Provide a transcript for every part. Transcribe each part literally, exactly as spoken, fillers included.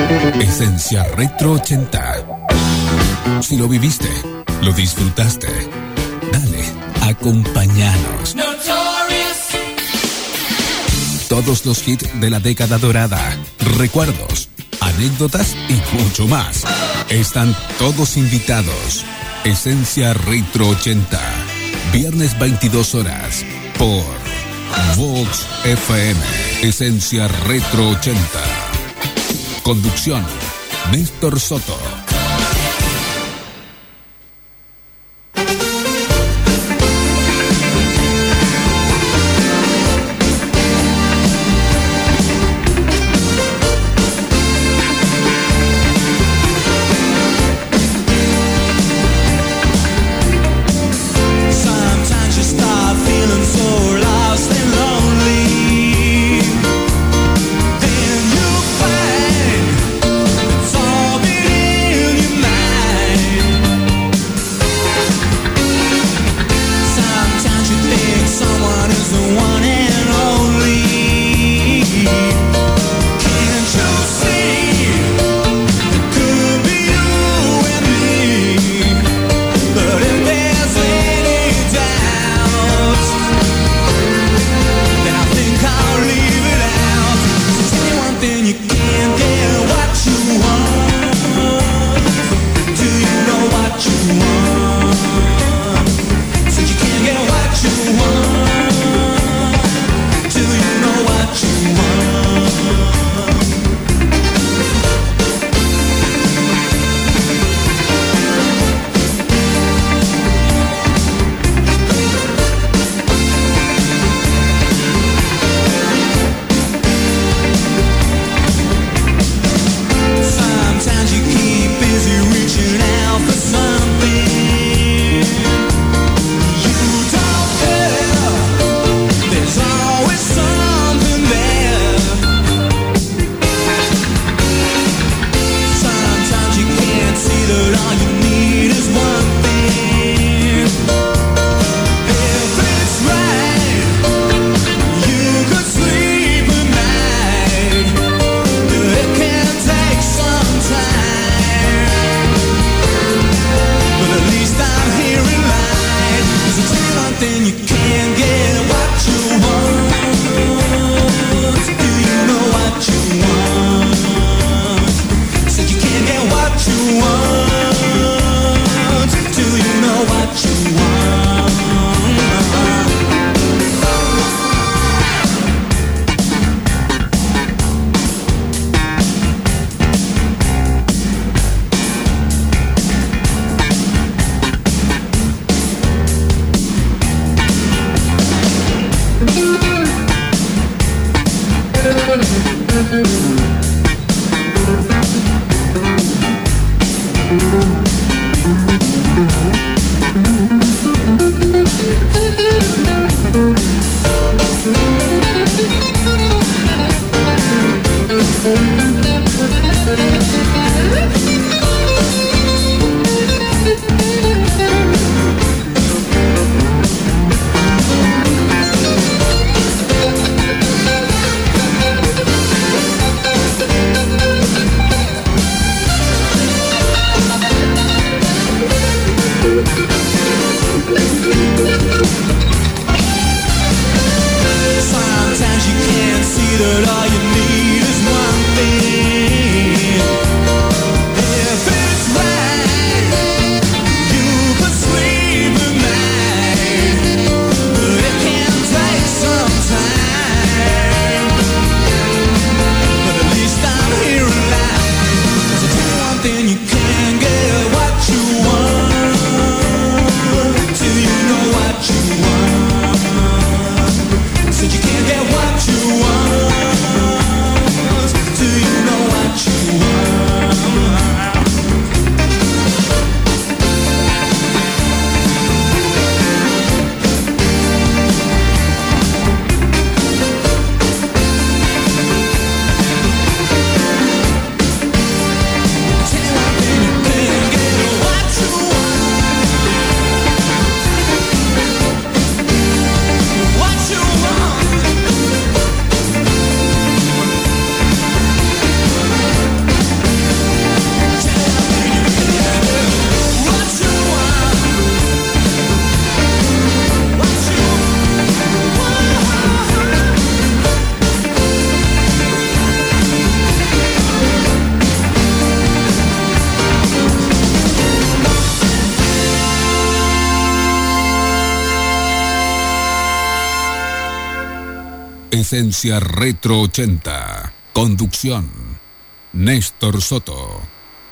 Esencia Retro ochenta. Si lo viviste, lo disfrutaste, dale, acompáñanos. Todos los hits de la década dorada, recuerdos, anécdotas y mucho más. Están todos invitados. Esencia Retro ochenta. Viernes veintidós horas por Vox F M. Esencia Retro ochenta. Conducción, Néstor Soto. Esencia Retro ochenta. Conducción, Néstor Soto.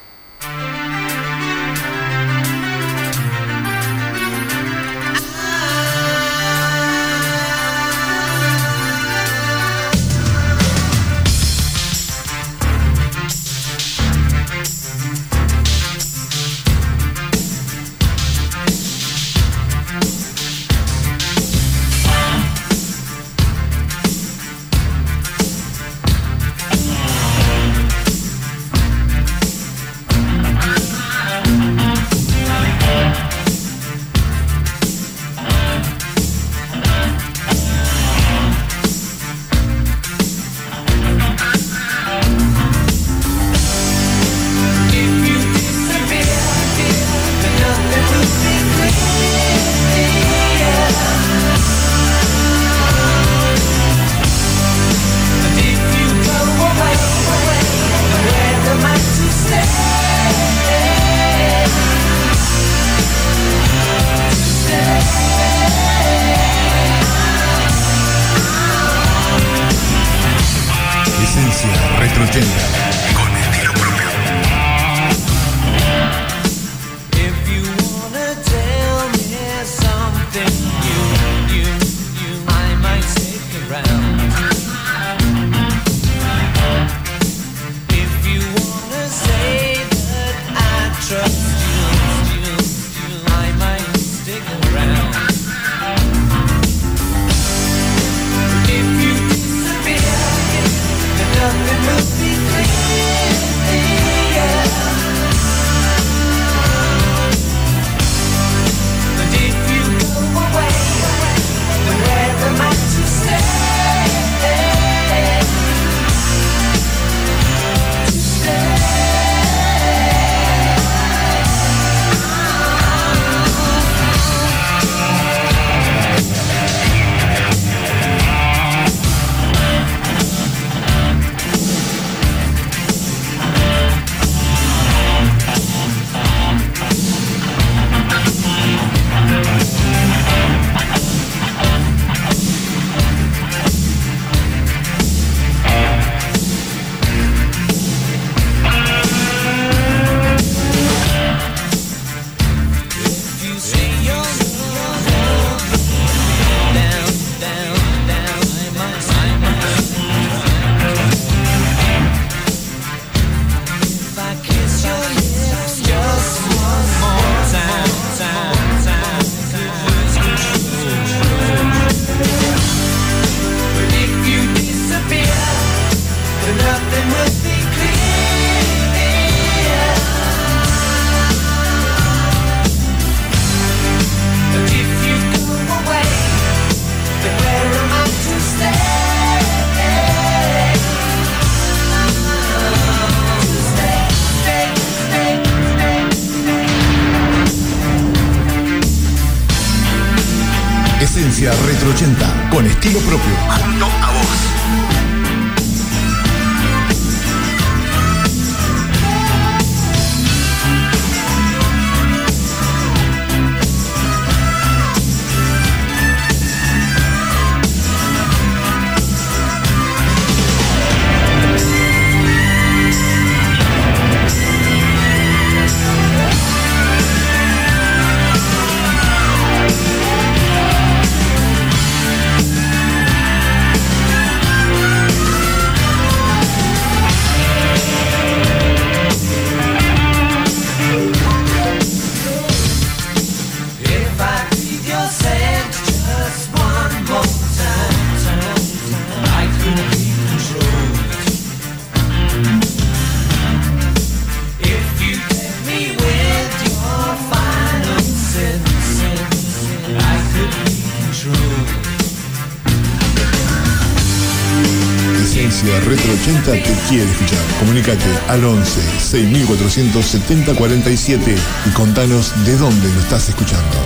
Retro ochenta, con estilo propio, junto a vos. Retro ochenta te quiere escuchar. Comunícate al once seis mil cuatrocientos setenta cuarenta y siete y contanos de dónde lo estás escuchando.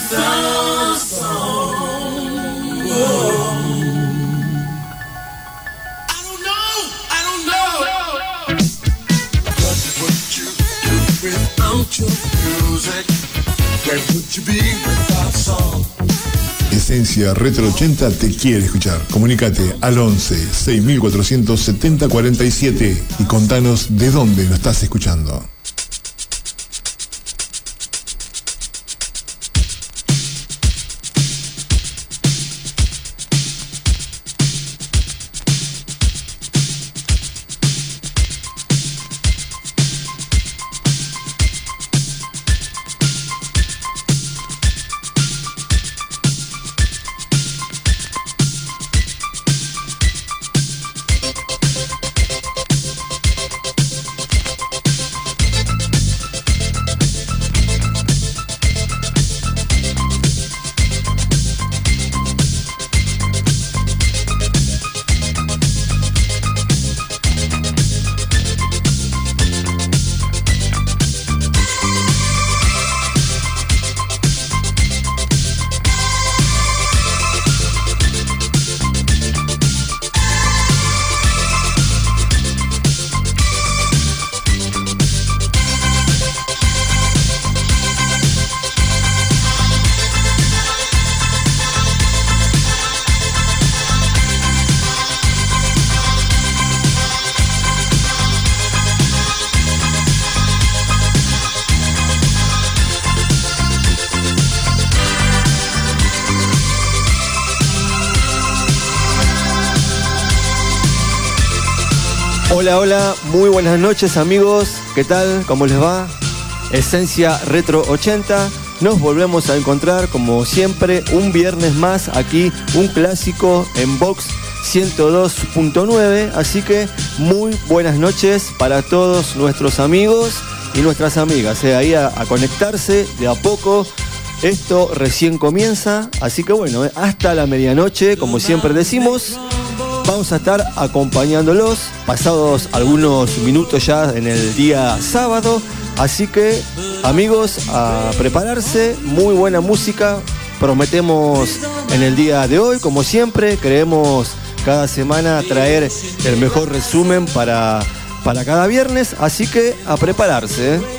Esencia Retro ochenta te quiere escuchar. Comunícate al once seis mil cuatrocientos setenta cuarenta y siete y contanos de dónde lo estás escuchando. Hola, hola, muy buenas noches amigos, ¿qué tal? ¿Cómo les va? Esencia Retro ochenta, nos volvemos a encontrar como siempre un viernes más aquí, un clásico en Vox ciento dos punto nueve, así que muy buenas noches para todos nuestros amigos y nuestras amigas, eh, ahí a, a conectarse de a poco. Esto recién comienza, así que bueno, eh, hasta la medianoche, como siempre decimos. Vamos a estar acompañándolos, pasados algunos minutos ya en el día sábado. Así que, amigos, a prepararse, muy buena música. Prometemos en el día de hoy, como siempre, queremos cada semana traer el mejor resumen para, para cada viernes. Así que, a prepararse, ¿eh?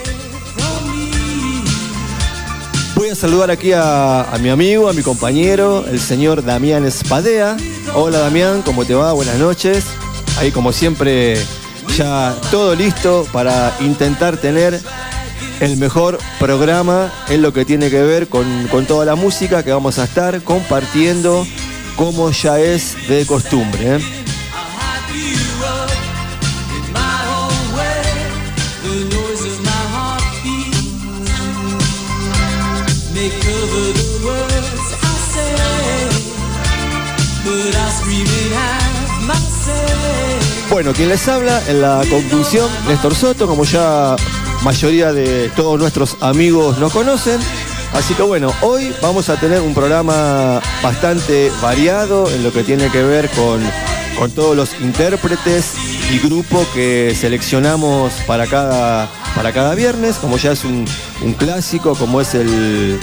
Voy a saludar aquí a, a mi amigo, a mi compañero, el señor Damián Espadea. Hola Damián, ¿cómo te va? Buenas noches. Ahí como siempre ya todo listo para intentar tener el mejor programa en lo que tiene que ver con, con toda la música que vamos a estar compartiendo como ya es de costumbre, ¿eh? Bueno, quien les habla en la conclusión, Néstor Soto, como ya mayoría de todos nuestros amigos nos conocen. Así que bueno, hoy vamos a tener un programa bastante variado en lo que tiene que ver con, con todos los intérpretes y grupos que seleccionamos para cada, para cada viernes, como ya es un, un clásico, como es el...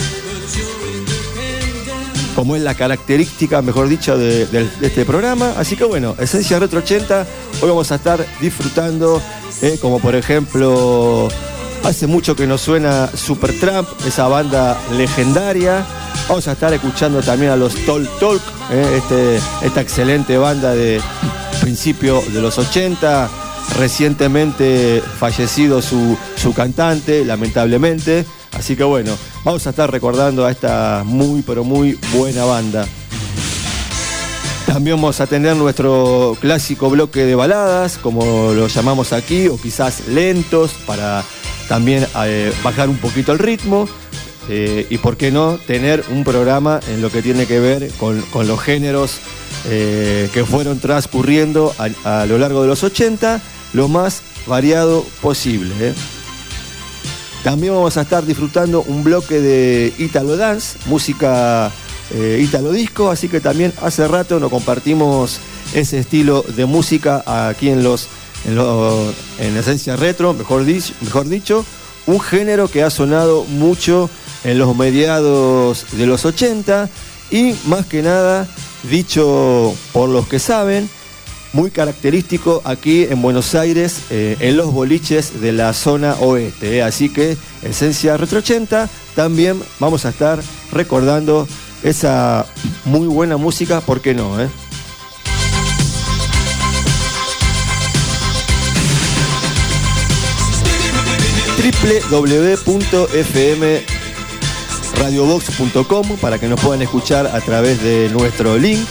como es la característica, mejor dicho, de, de, de este programa. Así que bueno, Esencia Retro ochenta, hoy vamos a estar disfrutando, eh, como por ejemplo, hace mucho que nos suena Supertramp, esa banda legendaria. Vamos a estar escuchando también a los Talk Talk, eh, este, esta excelente banda de principio de los ochenta, recientemente fallecido su, su cantante, lamentablemente. Así que bueno, vamos a estar recordando a esta muy pero muy buena banda. También vamos a tener nuestro clásico bloque de baladas, como lo llamamos aquí, o quizás lentos, para también eh, bajar un poquito el ritmo. Eh, y por qué no, tener un programa en lo que tiene que ver con, con los géneros eh, que fueron transcurriendo a, a lo largo de los ochenta, lo más variado posible, ¿eh? También vamos a estar disfrutando un bloque de Italo Dance, música eh, Italo Disco, así que también hace rato nos compartimos ese estilo de música aquí en los en, lo, en Esencia Retro, mejor, di, mejor dicho, un género que ha sonado mucho en los mediados de los ochenta y más que nada, dicho por los que saben, muy característico aquí en Buenos Aires, eh, en los boliches de la zona oeste. Eh. Así que Esencia Retro ochenta, también vamos a estar recordando esa muy buena música, ¿por qué no? Eh? doble u doble u doble u punto f m radio box punto com para que nos puedan escuchar a través de nuestro link.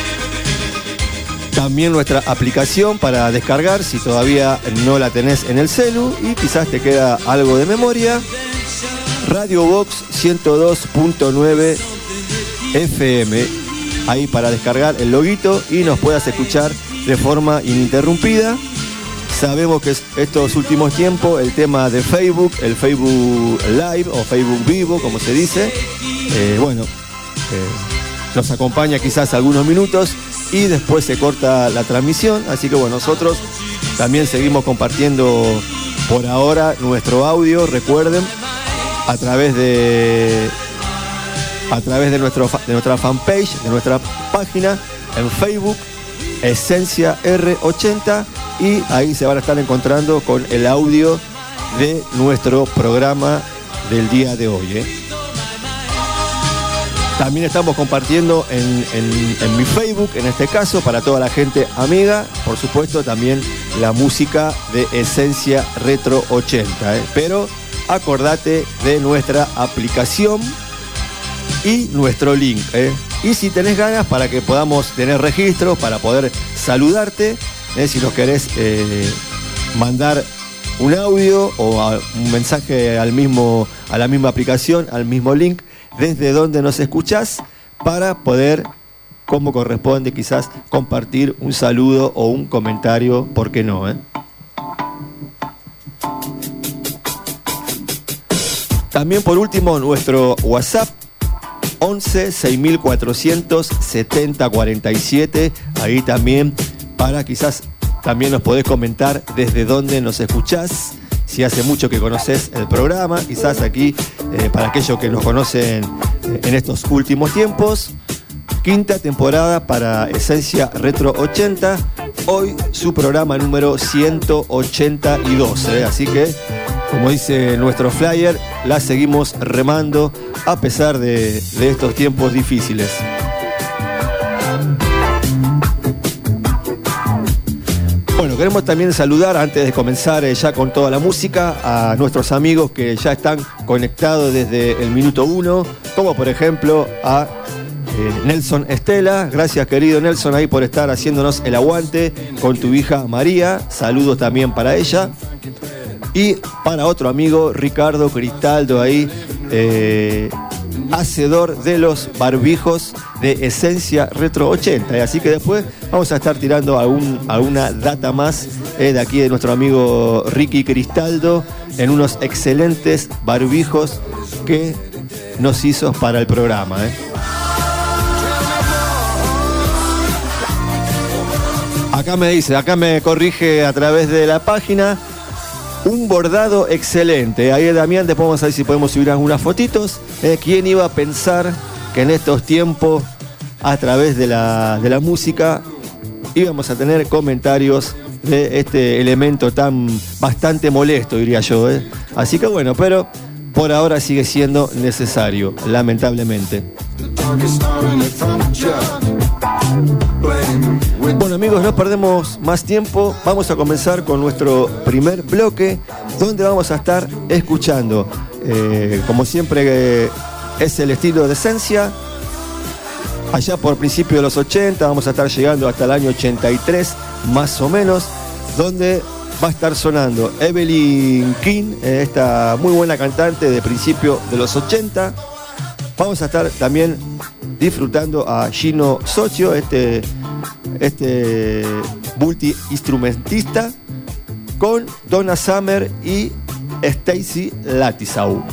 También nuestra aplicación para descargar si todavía no la tenés en el celu y quizás te queda algo de memoria. Radio Box ciento dos punto nueve F M, ahí para descargar el loguito y nos puedas escuchar de forma ininterrumpida. Sabemos que estos últimos tiempos el tema de Facebook, el Facebook Live o Facebook Vivo, como se dice, eh, bueno, eh, nos acompaña quizás algunos minutos y después se corta la transmisión. Así que bueno, nosotros también seguimos compartiendo por ahora nuestro audio, recuerden, a través de a través de, nuestro, de nuestra fanpage, de nuestra página en Facebook, Esencia R ochenta, y ahí se van a estar encontrando con el audio de nuestro programa del día de hoy. ¿eh? También estamos compartiendo en, en, en mi Facebook, en este caso, para toda la gente amiga, por supuesto, también la música de Esencia Retro ochenta. ¿eh? Pero acordate de nuestra aplicación y nuestro link. ¿eh? Y si tenés ganas, para que podamos tener registro, para poder saludarte, ¿eh? si nos querés eh, mandar un audio o a, un mensaje al mismo, a la misma aplicación, al mismo link, desde donde nos escuchás, para poder, como corresponde, quizás compartir un saludo o un comentario, ¿por qué no? ¿eh? También, por último, nuestro WhatsApp once seis mil cuatrocientos setenta cuarenta y siete, ahí también para quizás también nos podés comentar desde dónde nos escuchás, si hace mucho que conocés el programa, quizás aquí eh, para aquellos que nos conocen eh, en estos últimos tiempos. Quinta temporada para Esencia Retro ochenta, hoy su programa número ciento ochenta y dos, ¿eh? Así que, como dice nuestro flyer, la seguimos remando a pesar de, de estos tiempos difíciles. Bueno, queremos también saludar, antes de comenzar eh, ya con toda la música, a nuestros amigos que ya están conectados desde el minuto uno, como por ejemplo a eh, Nelson Estela. Gracias, querido Nelson, ahí por estar haciéndonos el aguante con tu hija María. Saludos también para ella. Y para otro amigo, Ricardo Cristaldo, ahí, eh, hacedor de los barbijos de Esencia Retro ochenta. ¿eh? Así que después vamos a estar tirando algún, alguna data más eh, de aquí de nuestro amigo Ricky Cristaldo en unos excelentes barbijos que nos hizo para el programa. ¿eh? Acá me dice, acá me corrige a través de la página. Un bordado excelente. Ahí, Damián, después vamos a ver si podemos subir algunas fotitos. Eh, ¿Quién iba a pensar que en estos tiempos, a través de la, de la música, íbamos a tener comentarios de este elemento tan bastante molesto, diría yo? Eh? Así que bueno, pero por ahora sigue siendo necesario, lamentablemente. Bueno, amigos, no perdemos más tiempo. Vamos a comenzar con nuestro primer bloque, donde vamos a estar escuchando, eh, como siempre, eh, es el estilo de Esencia. Allá por principios de los ochenta, vamos a estar llegando hasta el año ochenta y tres, más o menos, donde va a estar sonando Evelyn King, eh, esta muy buena cantante de principios de los ochenta. Vamos a estar también disfrutando a Gino Socio, este, este multi-instrumentista, con Donna Summer y Stacy Lattisaw.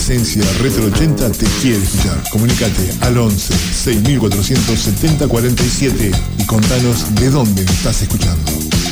Esencia Retro ochenta te quiere escuchar. Comunícate al once seis mil cuatrocientos setenta cuarenta y siete y contanos de dónde nos estás escuchando.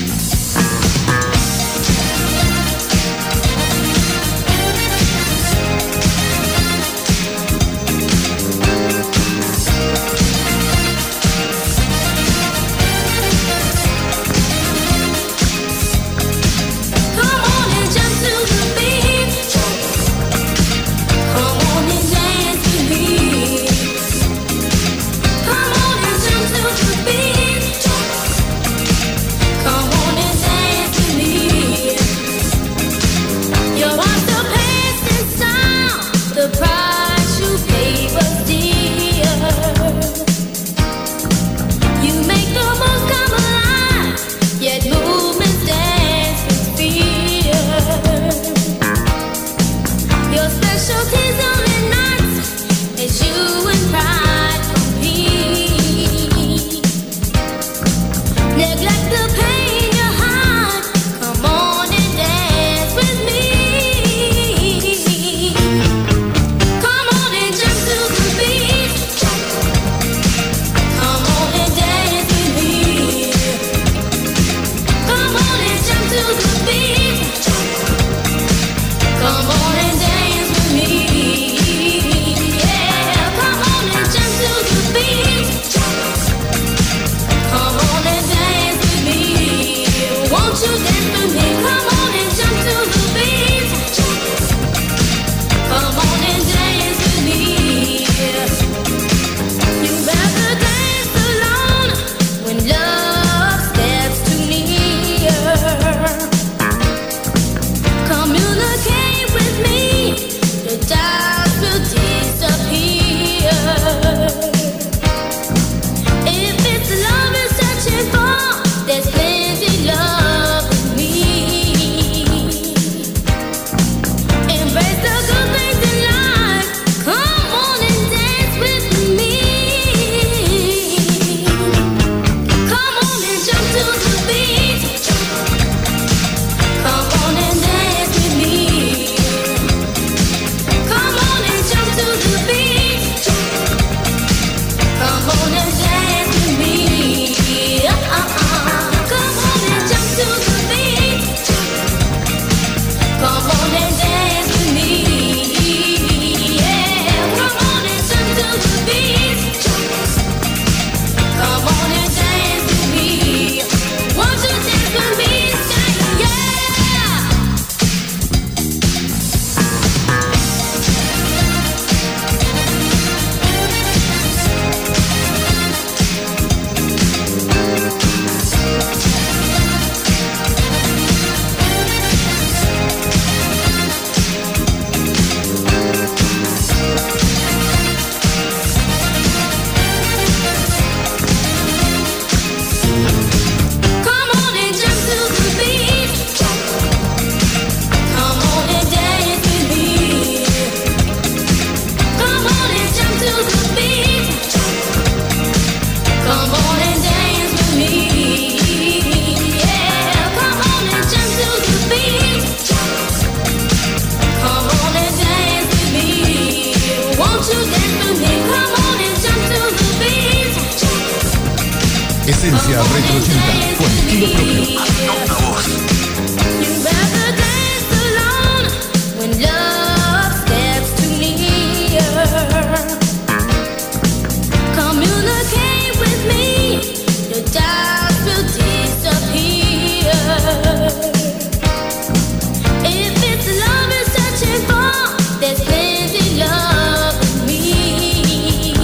Esencia Retro ochenta con estilo propio. A voz.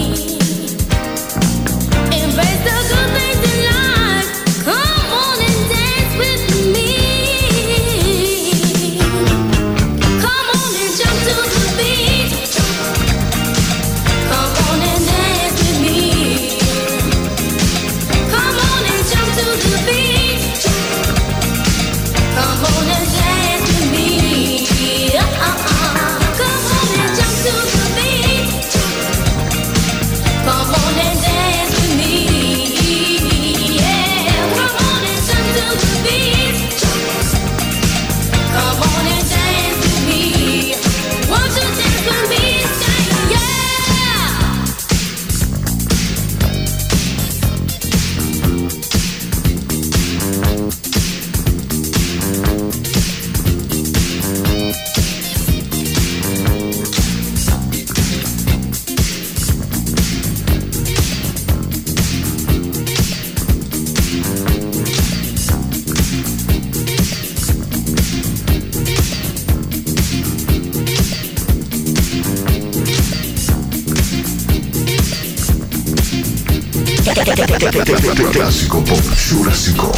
Embrace the good things in life. Come on and Clásico Pop Jurásico.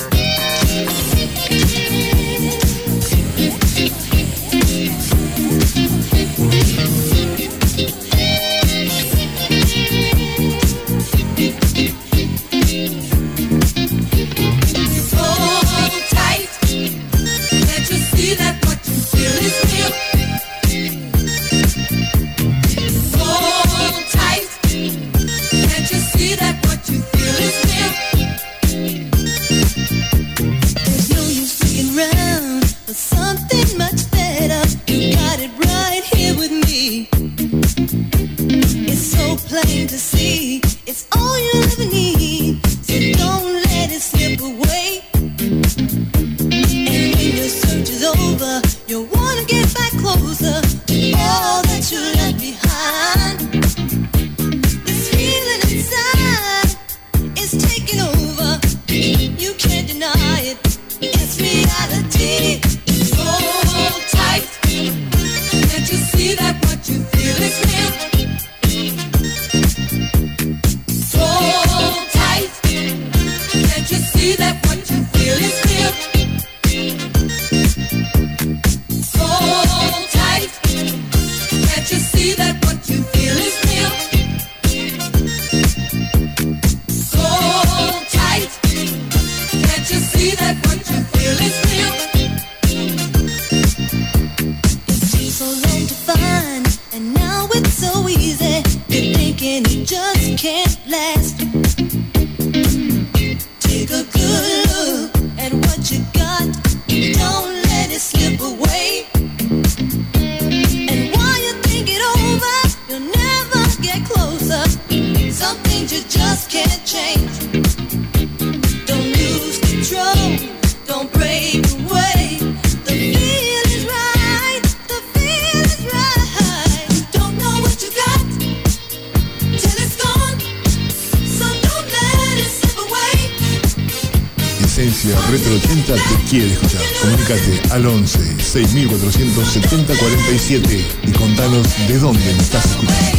Retro ochenta te quiere escuchar. Comunícate al once seis mil cuatrocientos setenta cuarenta y siete y contanos de dónde me estás escuchando.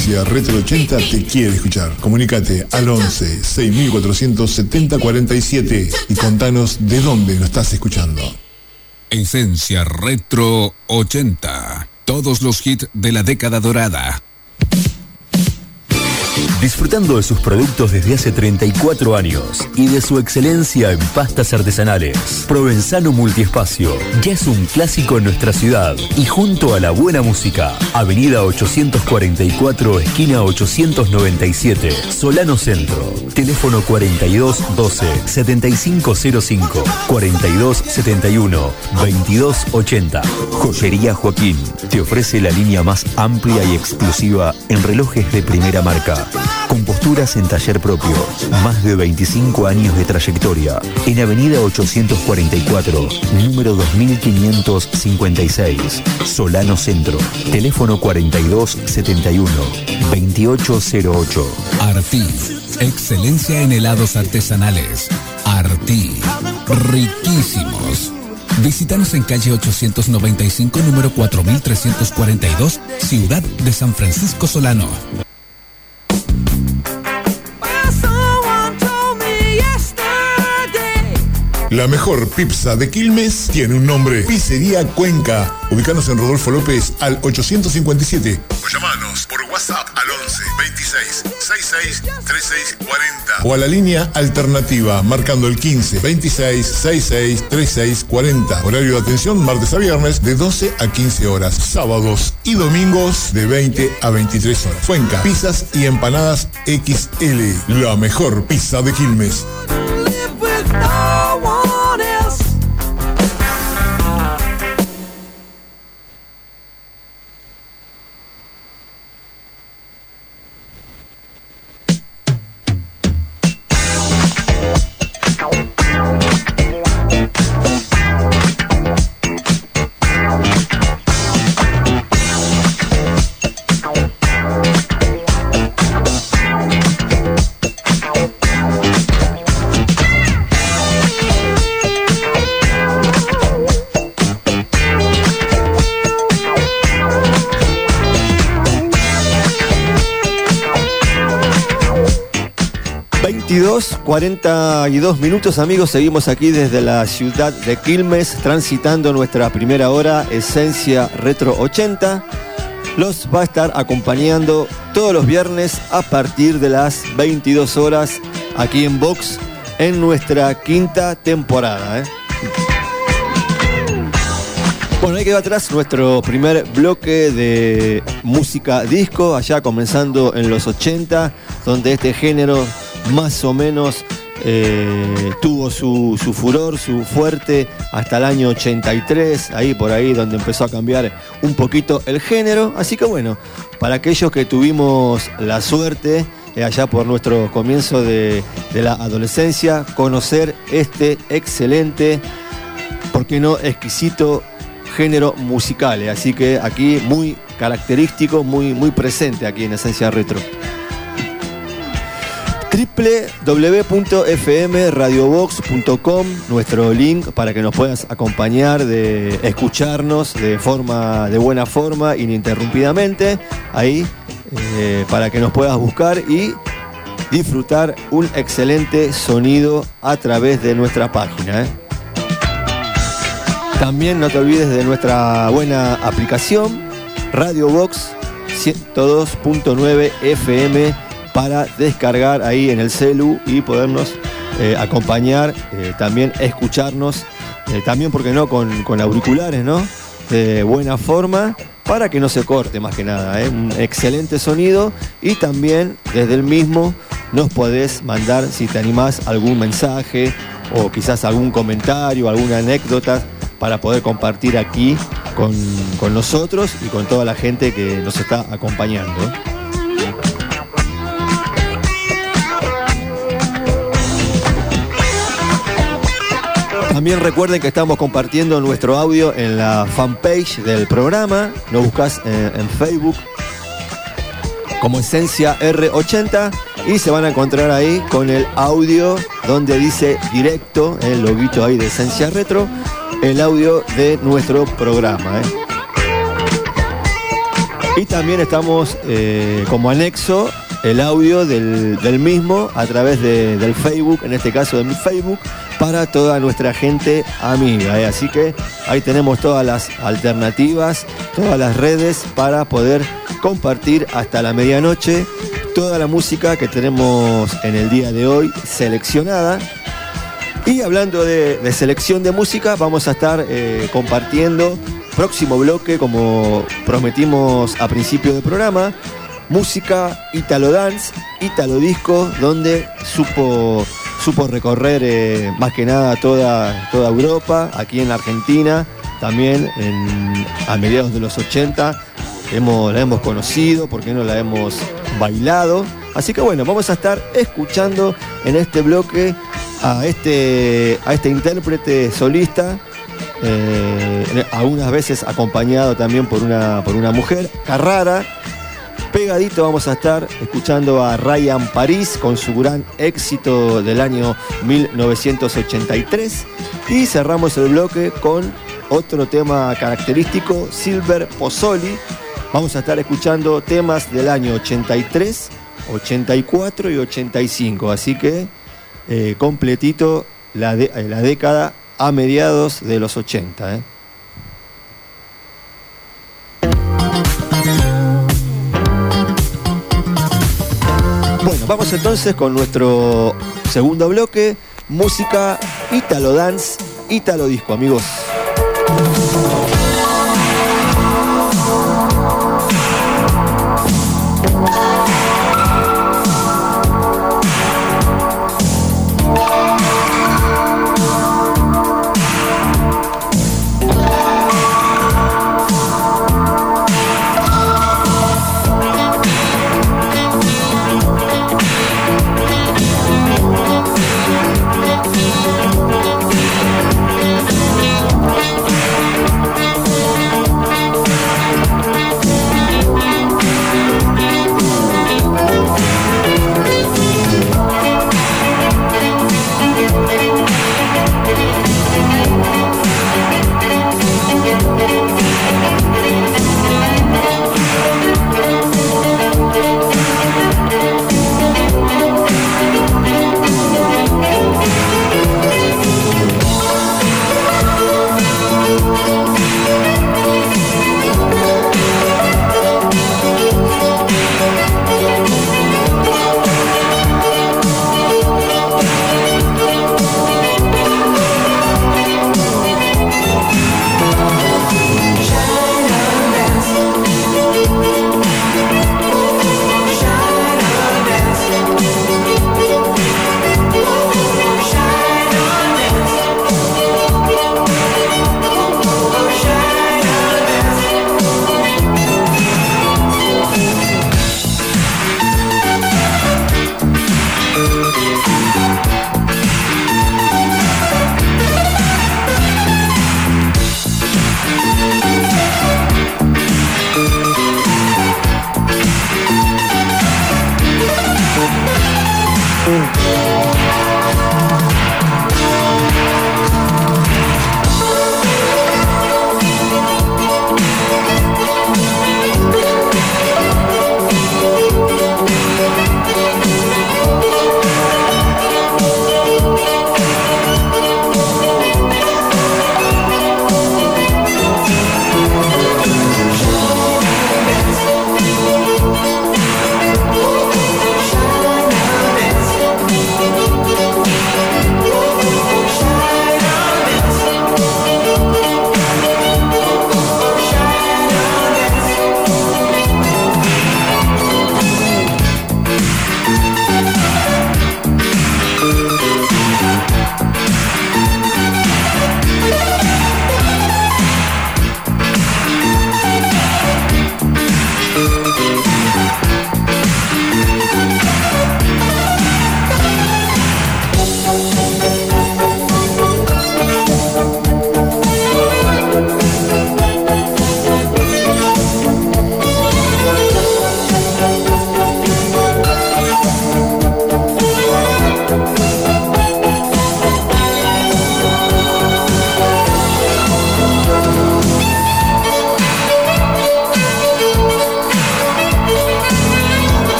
Esencia Retro ochenta te quiere escuchar. Comunícate al once seis mil cuatrocientos setenta cuarenta y siete y contanos de dónde lo estás escuchando. Esencia Retro ochenta. Todos los hits de la década dorada. Disfrutando de sus productos desde hace treinta y cuatro años y de su excelencia en pastas artesanales, Provenzano Multiespacio ya es un clásico en nuestra ciudad y junto a la buena música, Avenida ochocientos cuarenta y cuatro, esquina ochocientos noventa y siete, Solano Centro. Teléfono cuarenta y dos doce, setenta y cinco cero cinco, cuarenta y dos setenta y uno, veintidós ochenta. Joyería Joaquín te ofrece la línea más amplia y exclusiva en relojes de primera marca. Con posturas en taller propio, más de veinticinco años de trayectoria. En Avenida ochocientos cuarenta y cuatro, número dos mil quinientos cincuenta y seis, Solano Centro. Teléfono cuarenta y dos setenta y uno, veintiocho cero ocho. Artí, excelencia en helados artesanales. Artí, riquísimos. Visítanos en calle ochocientos noventa y cinco, número cuatro mil trescientos cuarenta y dos, Ciudad de San Francisco Solano. La mejor pizza de Quilmes tiene un nombre: Pizzería Cuenca. Ubícanos en Rodolfo López al ochocientos cincuenta y siete. O llamanos por WhatsApp al once veintiséis sesenta y seis treinta y seis cuarenta. O a la línea alternativa marcando el quince veintiséis sesenta y seis treinta y seis cuarenta. Horario de atención martes a viernes de doce a quince horas. Sábados y domingos de veinte a veintitrés horas. Cuenca, pizzas y empanadas equis ele. La mejor pizza de Quilmes. veintidós cuarenta y dos minutos, amigos. Seguimos aquí desde la ciudad de Quilmes, transitando nuestra primera hora, Esencia Retro ochenta. Los va a estar acompañando todos los viernes a partir de las veintidós horas aquí en Vox, en nuestra quinta temporada, ¿eh? Bueno, ahí quedó atrás nuestro primer bloque de música disco, allá comenzando en los ochenta, donde este género más o menos eh, tuvo su, su furor, su fuerte, hasta el año ochenta y tres, ahí por ahí donde empezó a cambiar un poquito el género. Así que bueno, para aquellos que tuvimos la suerte, eh, allá por nuestro comienzo de, de la adolescencia, conocer este excelente, ¿por qué no exquisito género musical? Eh. Así que aquí muy característico, muy, muy presente aquí en Esencia Retro. doble u doble u doble u punto f m radio vox punto com, nuestro link para que nos puedas acompañar, de escucharnos de forma, de buena forma, ininterrumpidamente, ahí, eh, para que nos puedas buscar y disfrutar un excelente sonido a través de nuestra página, ¿eh? También no te olvides de nuestra buena aplicación, Radio Vox ciento dos punto nueve F M, para descargar ahí en el celu y podernos eh, acompañar, eh, también escucharnos, eh, también, ¿por qué no?, con, con auriculares, ¿no?, de buena forma, para que no se corte, más que nada, ¿eh? Un excelente sonido, y también desde el mismo nos podés mandar, si te animás, algún mensaje o quizás algún comentario, alguna anécdota para poder compartir aquí con, con nosotros y con toda la gente que nos está acompañando. También recuerden que estamos compartiendo nuestro audio en la fanpage del programa. Nos buscas en, en Facebook como Esencia R ochenta y se van a encontrar ahí con el audio donde dice directo, el loguito ahí de Esencia Retro, el audio de nuestro programa, ¿eh? Y también estamos eh, como anexo el audio del, del mismo a través de, del Facebook, en este caso de mi Facebook, para toda nuestra gente amiga. ¿eh? Así que ahí tenemos todas las alternativas, todas las redes para poder compartir hasta la medianoche toda la música que tenemos en el día de hoy seleccionada. Y hablando de, de selección de música, vamos a estar eh, compartiendo próximo bloque, como prometimos a principio del programa, música Italo Dance, Italo Disco, donde supo, supo recorrer eh, más que nada toda, toda Europa, aquí en Argentina, también en, a mediados de los ochenta, hemos, la hemos conocido, porque no la hemos bailado. Así que bueno, vamos a estar escuchando en este bloque a este, a este intérprete solista, eh, algunas veces acompañado también por una, por una mujer, Carrara. Pegadito vamos a estar escuchando a Ryan Paris con su gran éxito del año mil novecientos ochenta y tres. Y cerramos el bloque con otro tema característico, Silver Pozzoli. Vamos a estar escuchando temas del año ochenta y tres, ochenta y cuatro y ochenta y cinco. Así que eh, completito la, de, la década a mediados de los ochenta. ¿eh? Bueno, vamos entonces con nuestro segundo bloque, música Italo Dance, Italo Disco, amigos.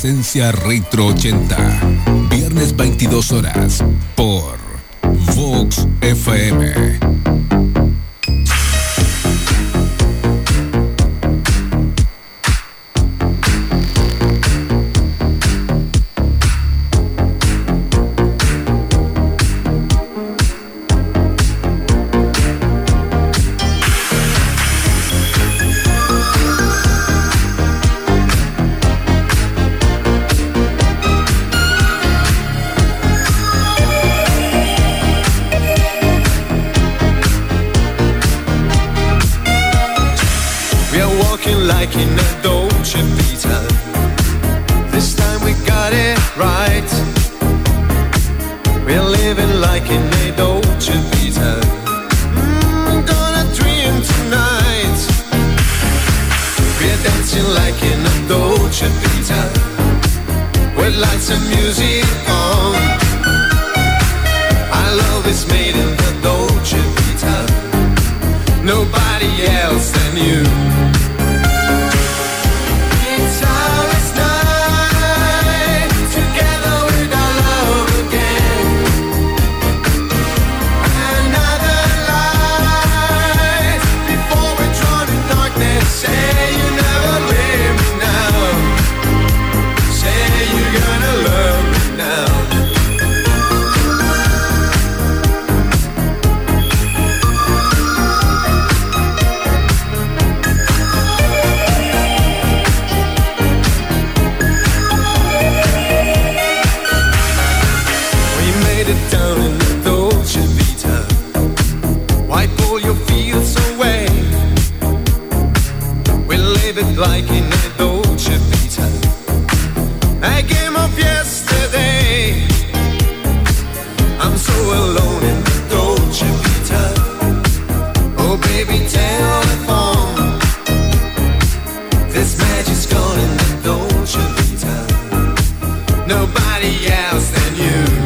Esencia Retro ochenta. Viernes veintidós horas por Vox F M. Like in a Dolce Vita, this time we got it right. We're living like in a Dolce Vita. Mm, gonna dream tonight. We're dancing like in a Dolce Vita, with lights and music on. Our love is made in the Dolce Vita, nobody else than you. Like in a Dolce Vita, a game of yesterday. I'm so alone in the Dolce Vita. Oh baby, telephone. This magic's gone in the Dolce Vita, nobody else than you.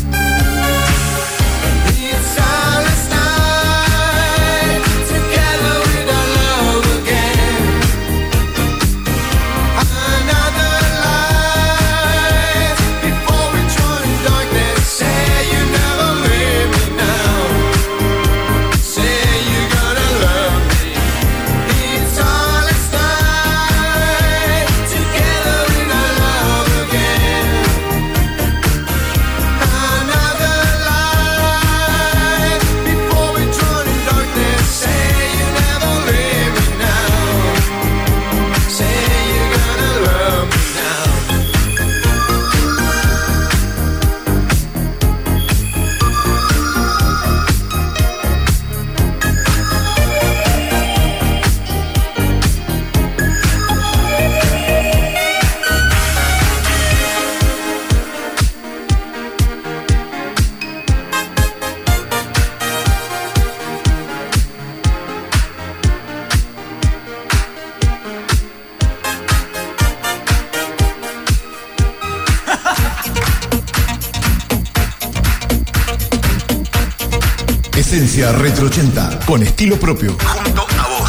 Esencia Retro ochenta, con estilo propio. Junto a vos.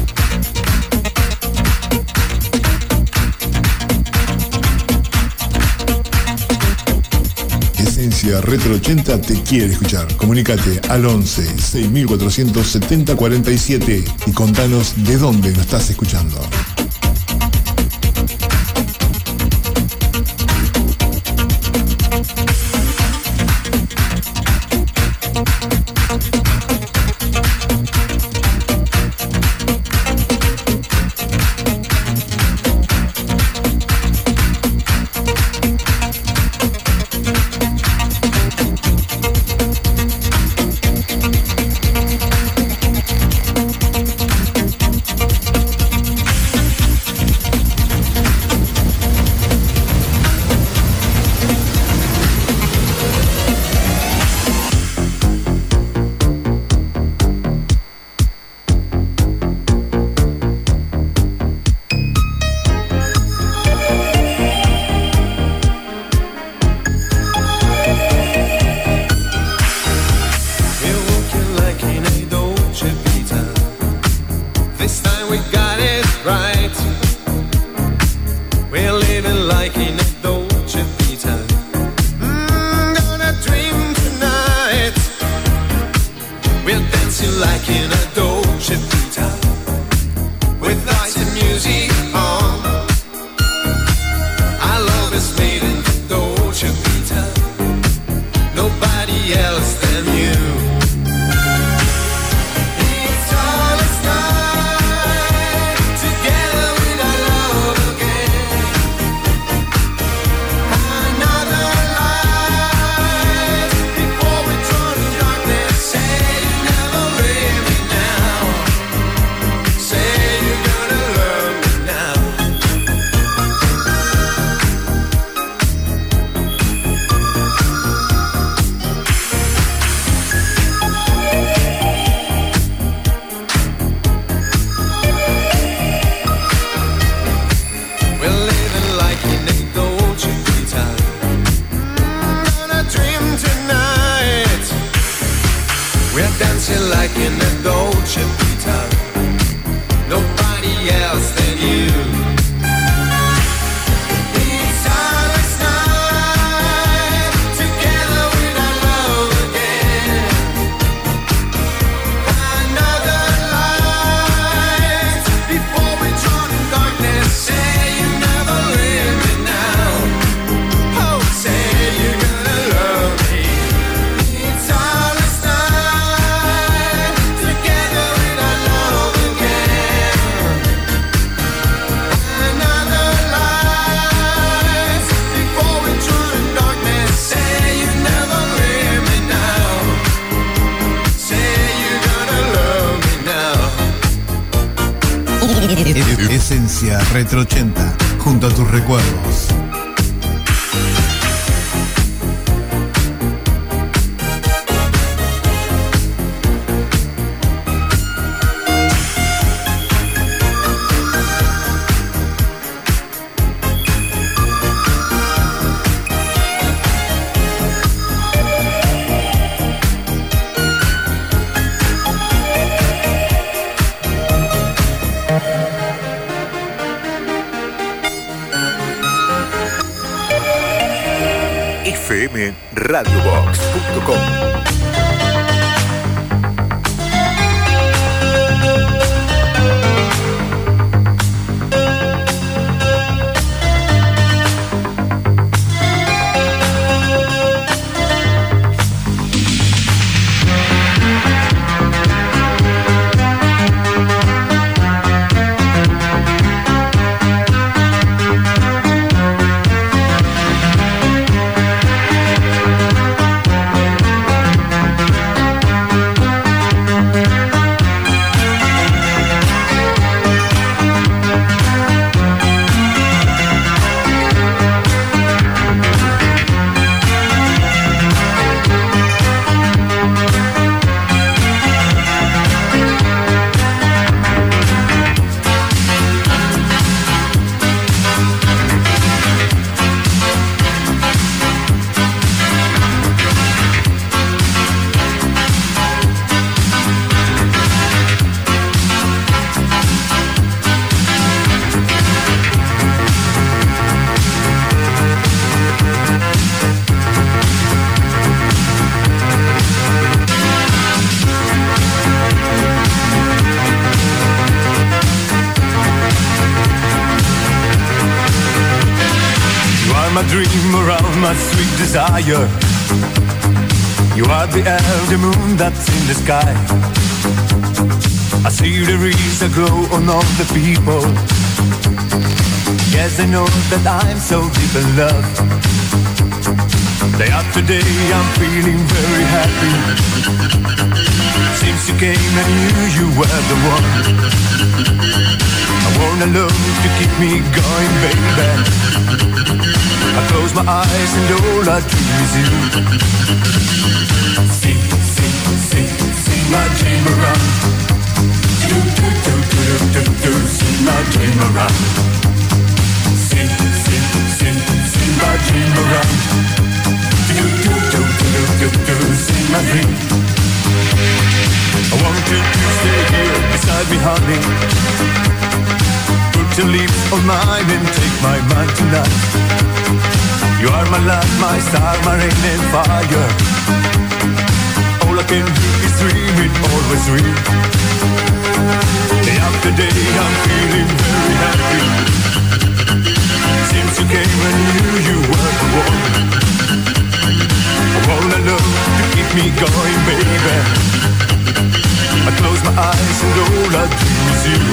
Esencia Retro ochenta te quiere escuchar. Comunícate al once seis mil cuatrocientos setenta cuarenta y siete y contanos de dónde nos estás escuchando. We're living like in a Dolce Vita. Mm, gonna dream tonight. We're dancing like in a Dolce Vita. With lights and music on. Our love is made in the Dolce Vita. Nobody else than you. Dancing like in a Dolce Vita. Nobody else than you. It's our last night together with our love again. Another light before we drown in darkness. Say you never leave me now. Oh, say you're gonna love me. It's our last night together with our love again. Another light before we drown in darkness. Say you never leave me now. Say you're gonna love me now. Esencia Retro ochenta, junto a tus recuerdos. F M Radio Box punto com. My dream around my sweet desire. You are the elder moon that's in the sky. I see there is a glow on all the people. Yes, I know that I'm so deep in love. Day after day I'm feeling very happy. Since you came I knew you were the one. I want a love to keep me going, baby. I close my eyes and all I dream is you. See, see, see, see my dream around. Do, do, do, do, do, do, do, see my dream around. See, see, see, see my dream around. Do, do, do, do, do, do, see my dream. I want you to stay here beside me, honey. Put Put your lips on mine and take my mind tonight. You are my light, my star, my rain and fire. All I can do is dream it, always dream. Day after day I'm feeling very happy. Since you came I knew you were the one. All alone to keep me going, baby. I close my eyes and all I dream is you.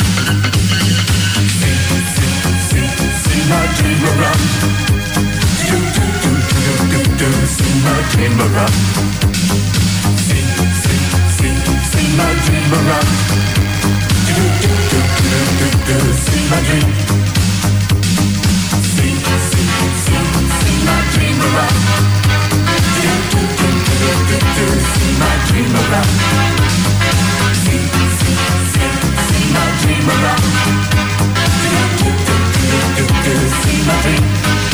Sing, sing, sing, sing my dream around. Do, do, do, do, do, do, sing my dream around. Sing, sing, sing, sing my dream around. Do, do, do, do, do, do, sing my dream. Sing, sing, sing, sing my dream around. Do, do, do, do, do, do, sing my dream around. Sing, sing, sing, sing my dream around. Do, do, do, do, do, do, sing my dream.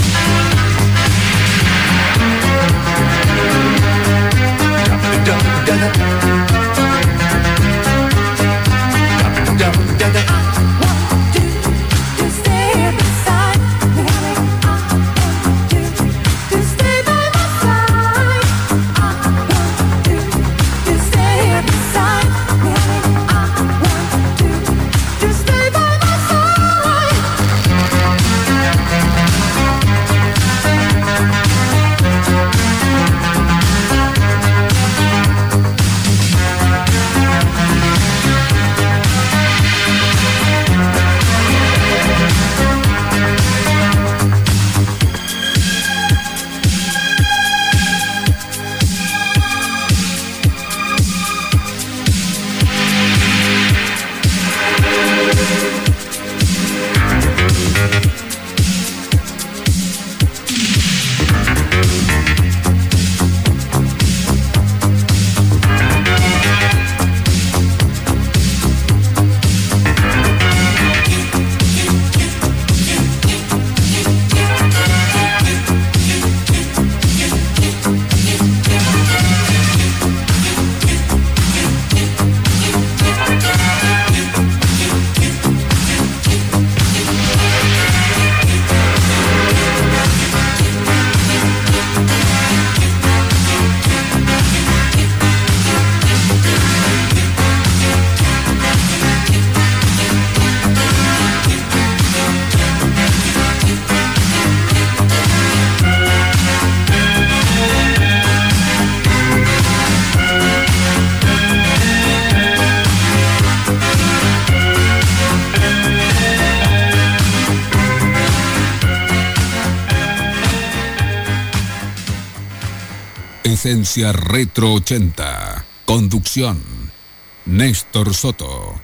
Esencia Retro ochenta. Conducción: Néstor Soto.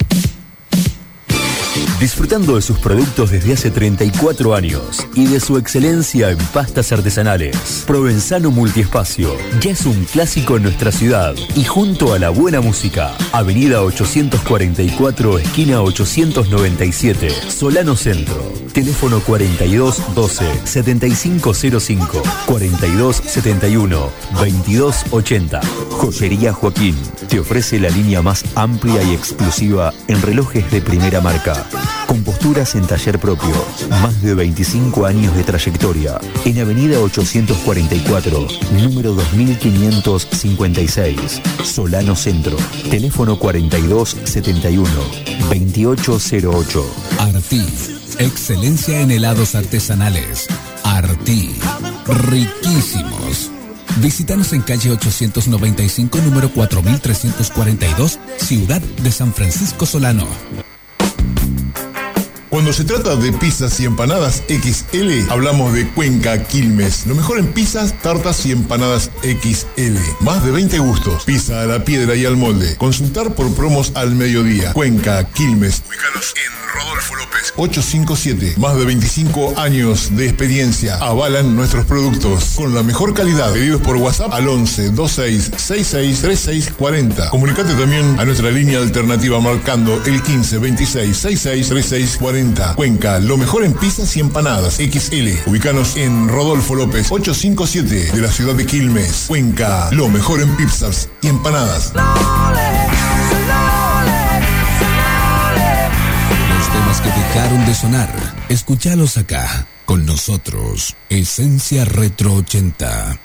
Disfrutando de sus productos desde hace treinta y cuatro años y de su excelencia en pastas artesanales, Provenzano Multiespacio ya es un clásico en nuestra ciudad y junto a la buena música. Avenida ochocientos cuarenta y cuatro, esquina ochocientos noventa y siete, Solano Centro. Teléfono cuarenta y dos doce, setenta y cinco cero cinco, cuarenta y dos setenta y uno, veintidós ochenta. Joyería Joaquín te ofrece la línea más amplia y exclusiva en relojes de primera marca. Con posturas en taller propio, más de veinticinco años de trayectoria. En Avenida ochocientos cuarenta y cuatro, número dos mil quinientos cincuenta y seis, Solano Centro. Teléfono cuarenta y dos setenta y uno, veintiocho cero ocho. Artí, excelencia en helados artesanales. Artí, riquísimos. Visítanos en calle ochocientos noventa y cinco, número cuatro mil trescientos cuarenta y dos, Ciudad de San Francisco Solano. Cuando se trata de pizzas y empanadas equis ele, hablamos de Cuenca Quilmes. Lo mejor en pizzas, tartas y empanadas equis ele. Más de veinte gustos. Pizza a la piedra y al molde. Consultar por promos al mediodía. Cuenca Quilmes. Ubícanos en Rodolfo López ochocientos cincuenta y siete. Más de veinticinco años de experiencia avalan nuestros productos con la mejor calidad. Pedidos por WhatsApp al once, veintiséis, sesenta y seis, treinta y seis, cuarenta. Comunicate también a nuestra línea alternativa marcando el quince, veintiséis, sesenta y seis, treinta y seis, cuarenta. Cuenca, lo mejor en pizzas y empanadas equis ele. Ubícanos en Rodolfo López ochocientos cincuenta y siete de la ciudad de Quilmes. Cuenca, lo mejor en pizzas y empanadas. Los temas que te dejaron de sonar. Escúchalos acá, con nosotros. Esencia Retro ochenta.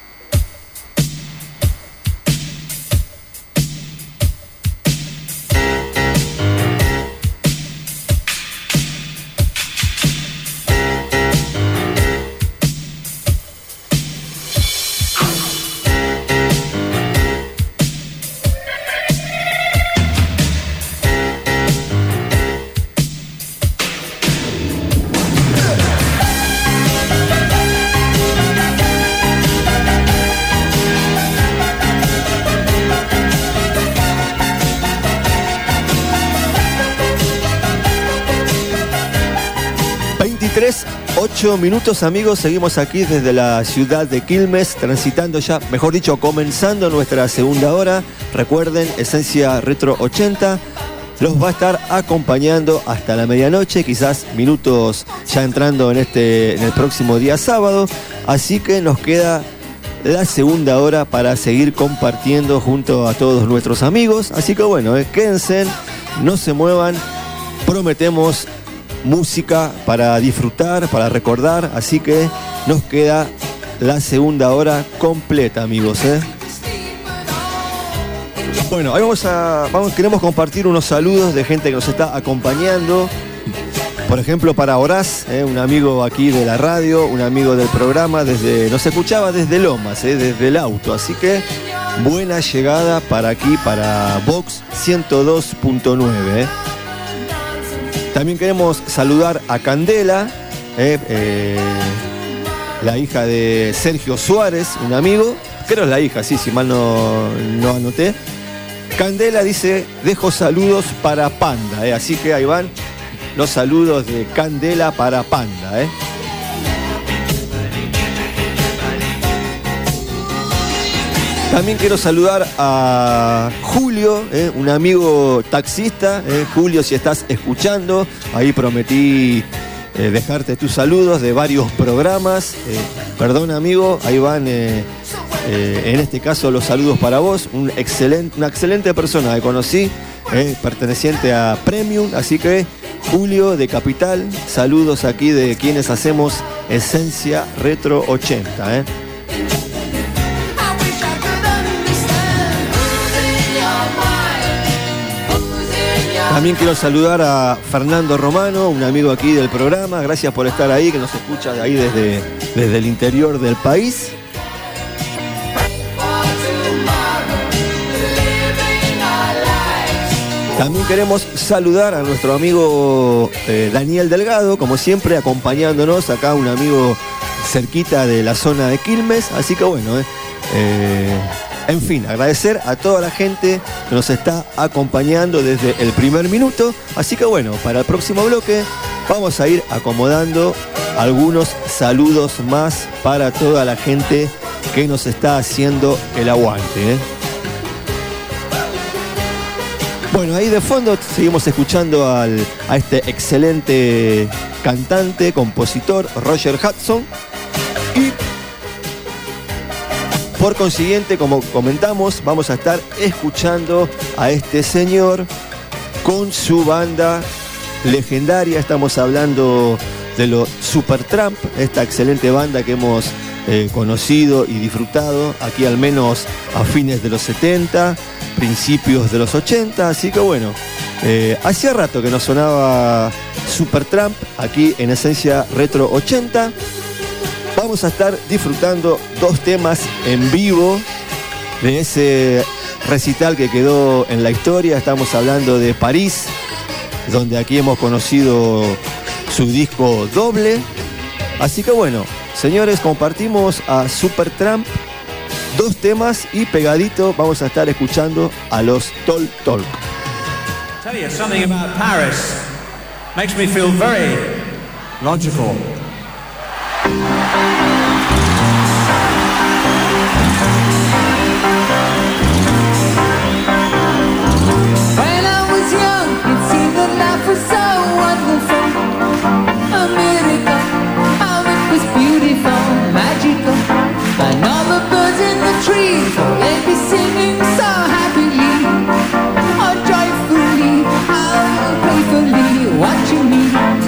ocho minutos, amigos, seguimos aquí desde la ciudad de Quilmes, transitando ya, mejor dicho, comenzando nuestra segunda hora. Recuerden, Esencia Retro ochenta los va a estar acompañando hasta la medianoche, quizás minutos ya entrando en este en el próximo día sábado, así que nos queda la segunda hora para seguir compartiendo junto a todos nuestros amigos. Así que bueno, eh, quédense, no se muevan, prometemos música para disfrutar, para recordar, así que nos queda la segunda hora completa, amigos, ¿eh? Bueno, ahí vamos a, vamos, queremos compartir unos saludos de gente que nos está acompañando. Por ejemplo, para Horaz, ¿eh? un amigo aquí de la radio, un amigo del programa, desde, nos escuchaba desde Lomas, ¿eh? desde el auto, así que buena llegada para aquí, para Vox ciento dos punto nueve, ¿eh? También queremos saludar a Candela, eh, eh, la hija de Sergio Suárez, un amigo. Creo es la hija, sí, si mal no, no anoté. Candela dice, dejo saludos para Panda, eh, así que ahí van los saludos de Candela para Panda. Eh. También quiero saludar a Julio, eh, un amigo taxista. Eh, Julio, si estás escuchando, ahí prometí eh, dejarte tus saludos de varios programas. Eh, perdón, amigo, ahí van, eh, eh, en este caso, los saludos para vos. Un excelente, una excelente persona que conocí, eh, perteneciente a Premium. Así que, Julio de Capital, saludos aquí de quienes hacemos Esencia Retro ochenta. Eh. También quiero saludar a Fernando Romano, un amigo aquí del programa. Gracias por estar ahí, que nos escucha de ahí desde, desde el interior del país. También queremos saludar a nuestro amigo eh, Daniel Delgado, como siempre, acompañándonos acá, un amigo cerquita de la zona de Quilmes. Así que bueno, eh, eh, en fin, agradecer a toda la gente que nos está acompañando desde el primer minuto. Así que bueno, para el próximo bloque vamos a ir acomodando algunos saludos más para toda la gente que nos está haciendo el aguante, ¿eh? Bueno, ahí de fondo seguimos escuchando al, a este excelente cantante, compositor, Roger Hudson. Y por consiguiente, como comentamos, vamos a estar escuchando a este señor con su banda legendaria. Estamos hablando de los Supertramp, esta excelente banda que hemos eh, conocido y disfrutado aquí al menos a fines de los setenta, principios de los ochenta. Así que bueno, eh, hacía rato que nos sonaba Supertramp aquí en Esencia Retro ochenta. Vamos a estar disfrutando dos temas en vivo de ese recital que quedó en la historia. Estamos hablando de París, donde aquí hemos conocido su disco doble. Así que bueno, señores, compartimos a Supertramp, dos temas, y pegadito vamos a estar escuchando a los Talk Talk. Tell you something about Paris makes me feel very logical. When I was young, it seemed that life was so wonderful, a miracle, how it was beautiful, magical. And all the birds in the trees, they'd be singing so happily, or joyfully, how playfully watching me.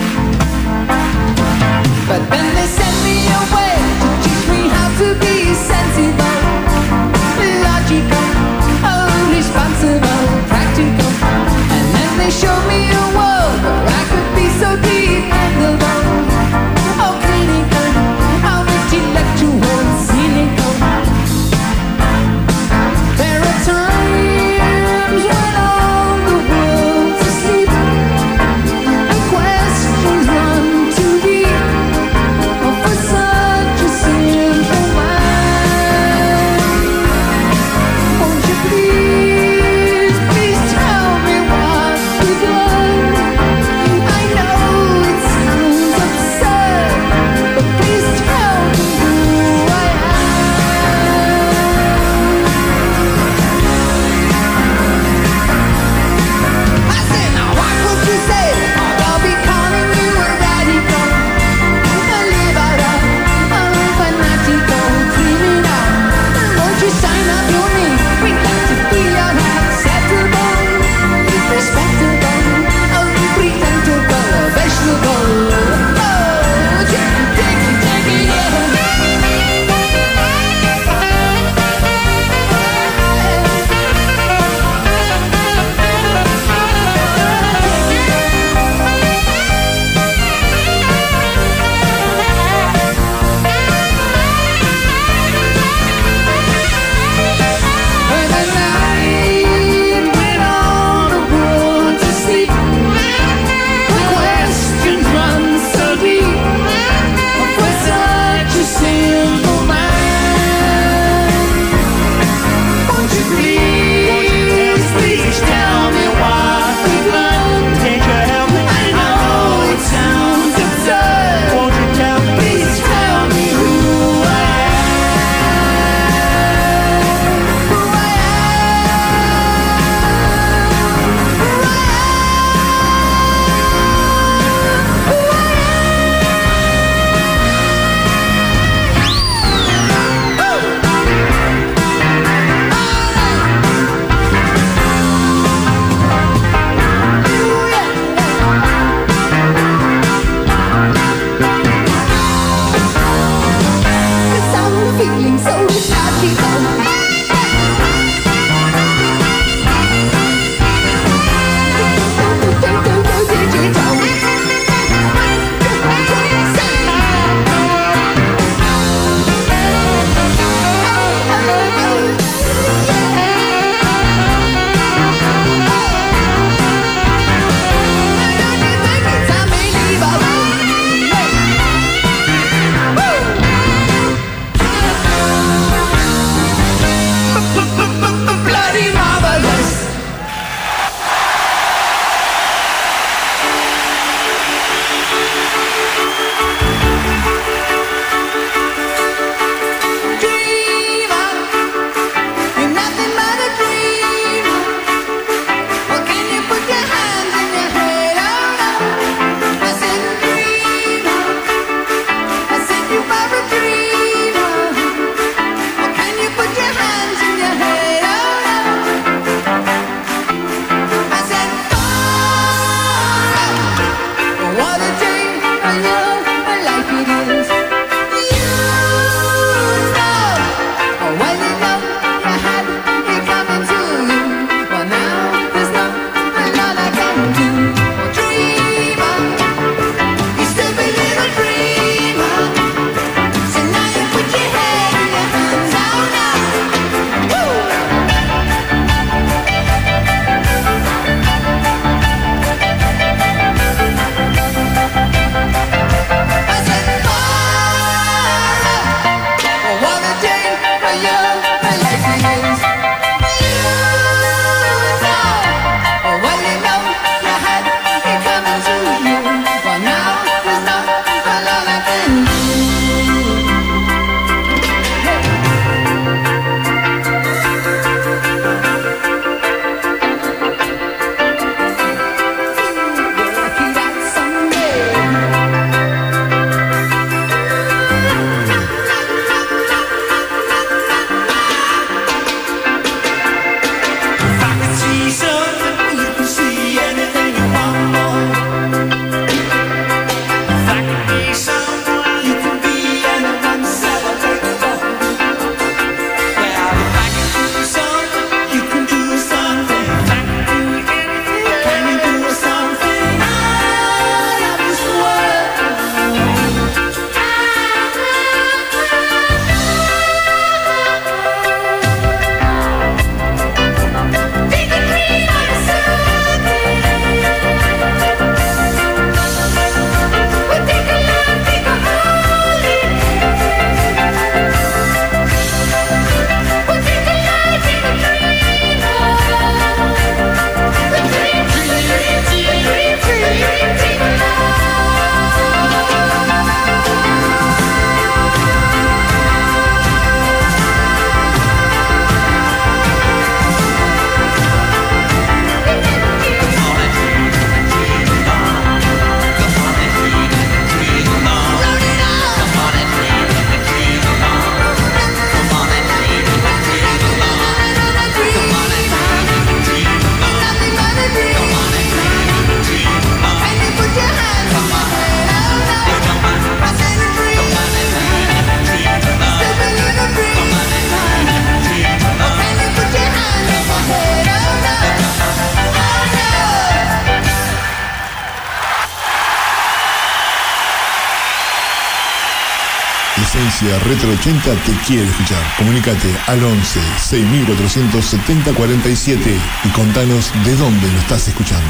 Esencia Retro ochenta te quiere escuchar. Comunícate al once seis mil cuatrocientos setenta cuarenta y siete y contanos de dónde lo estás escuchando.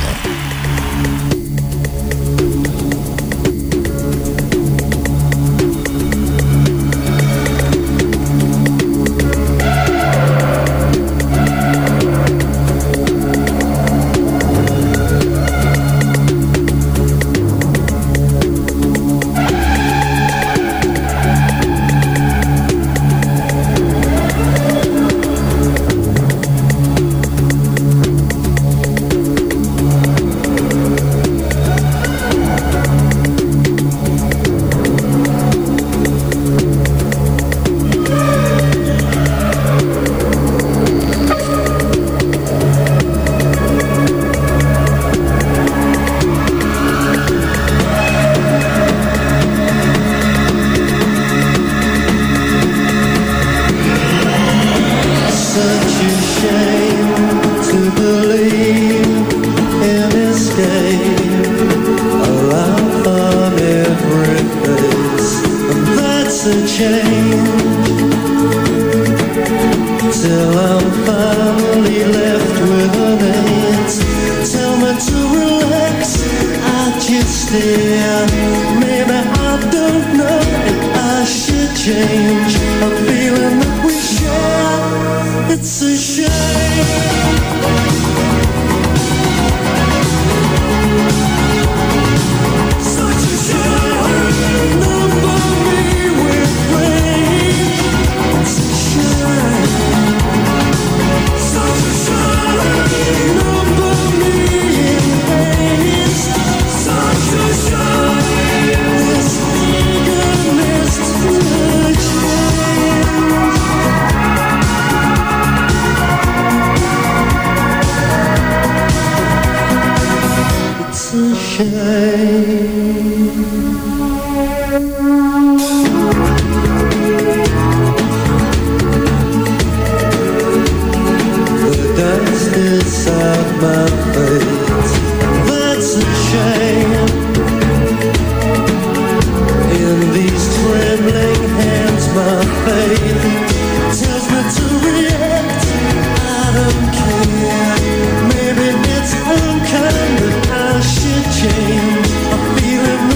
Maybe it's unkind, but I should change. I'm feeling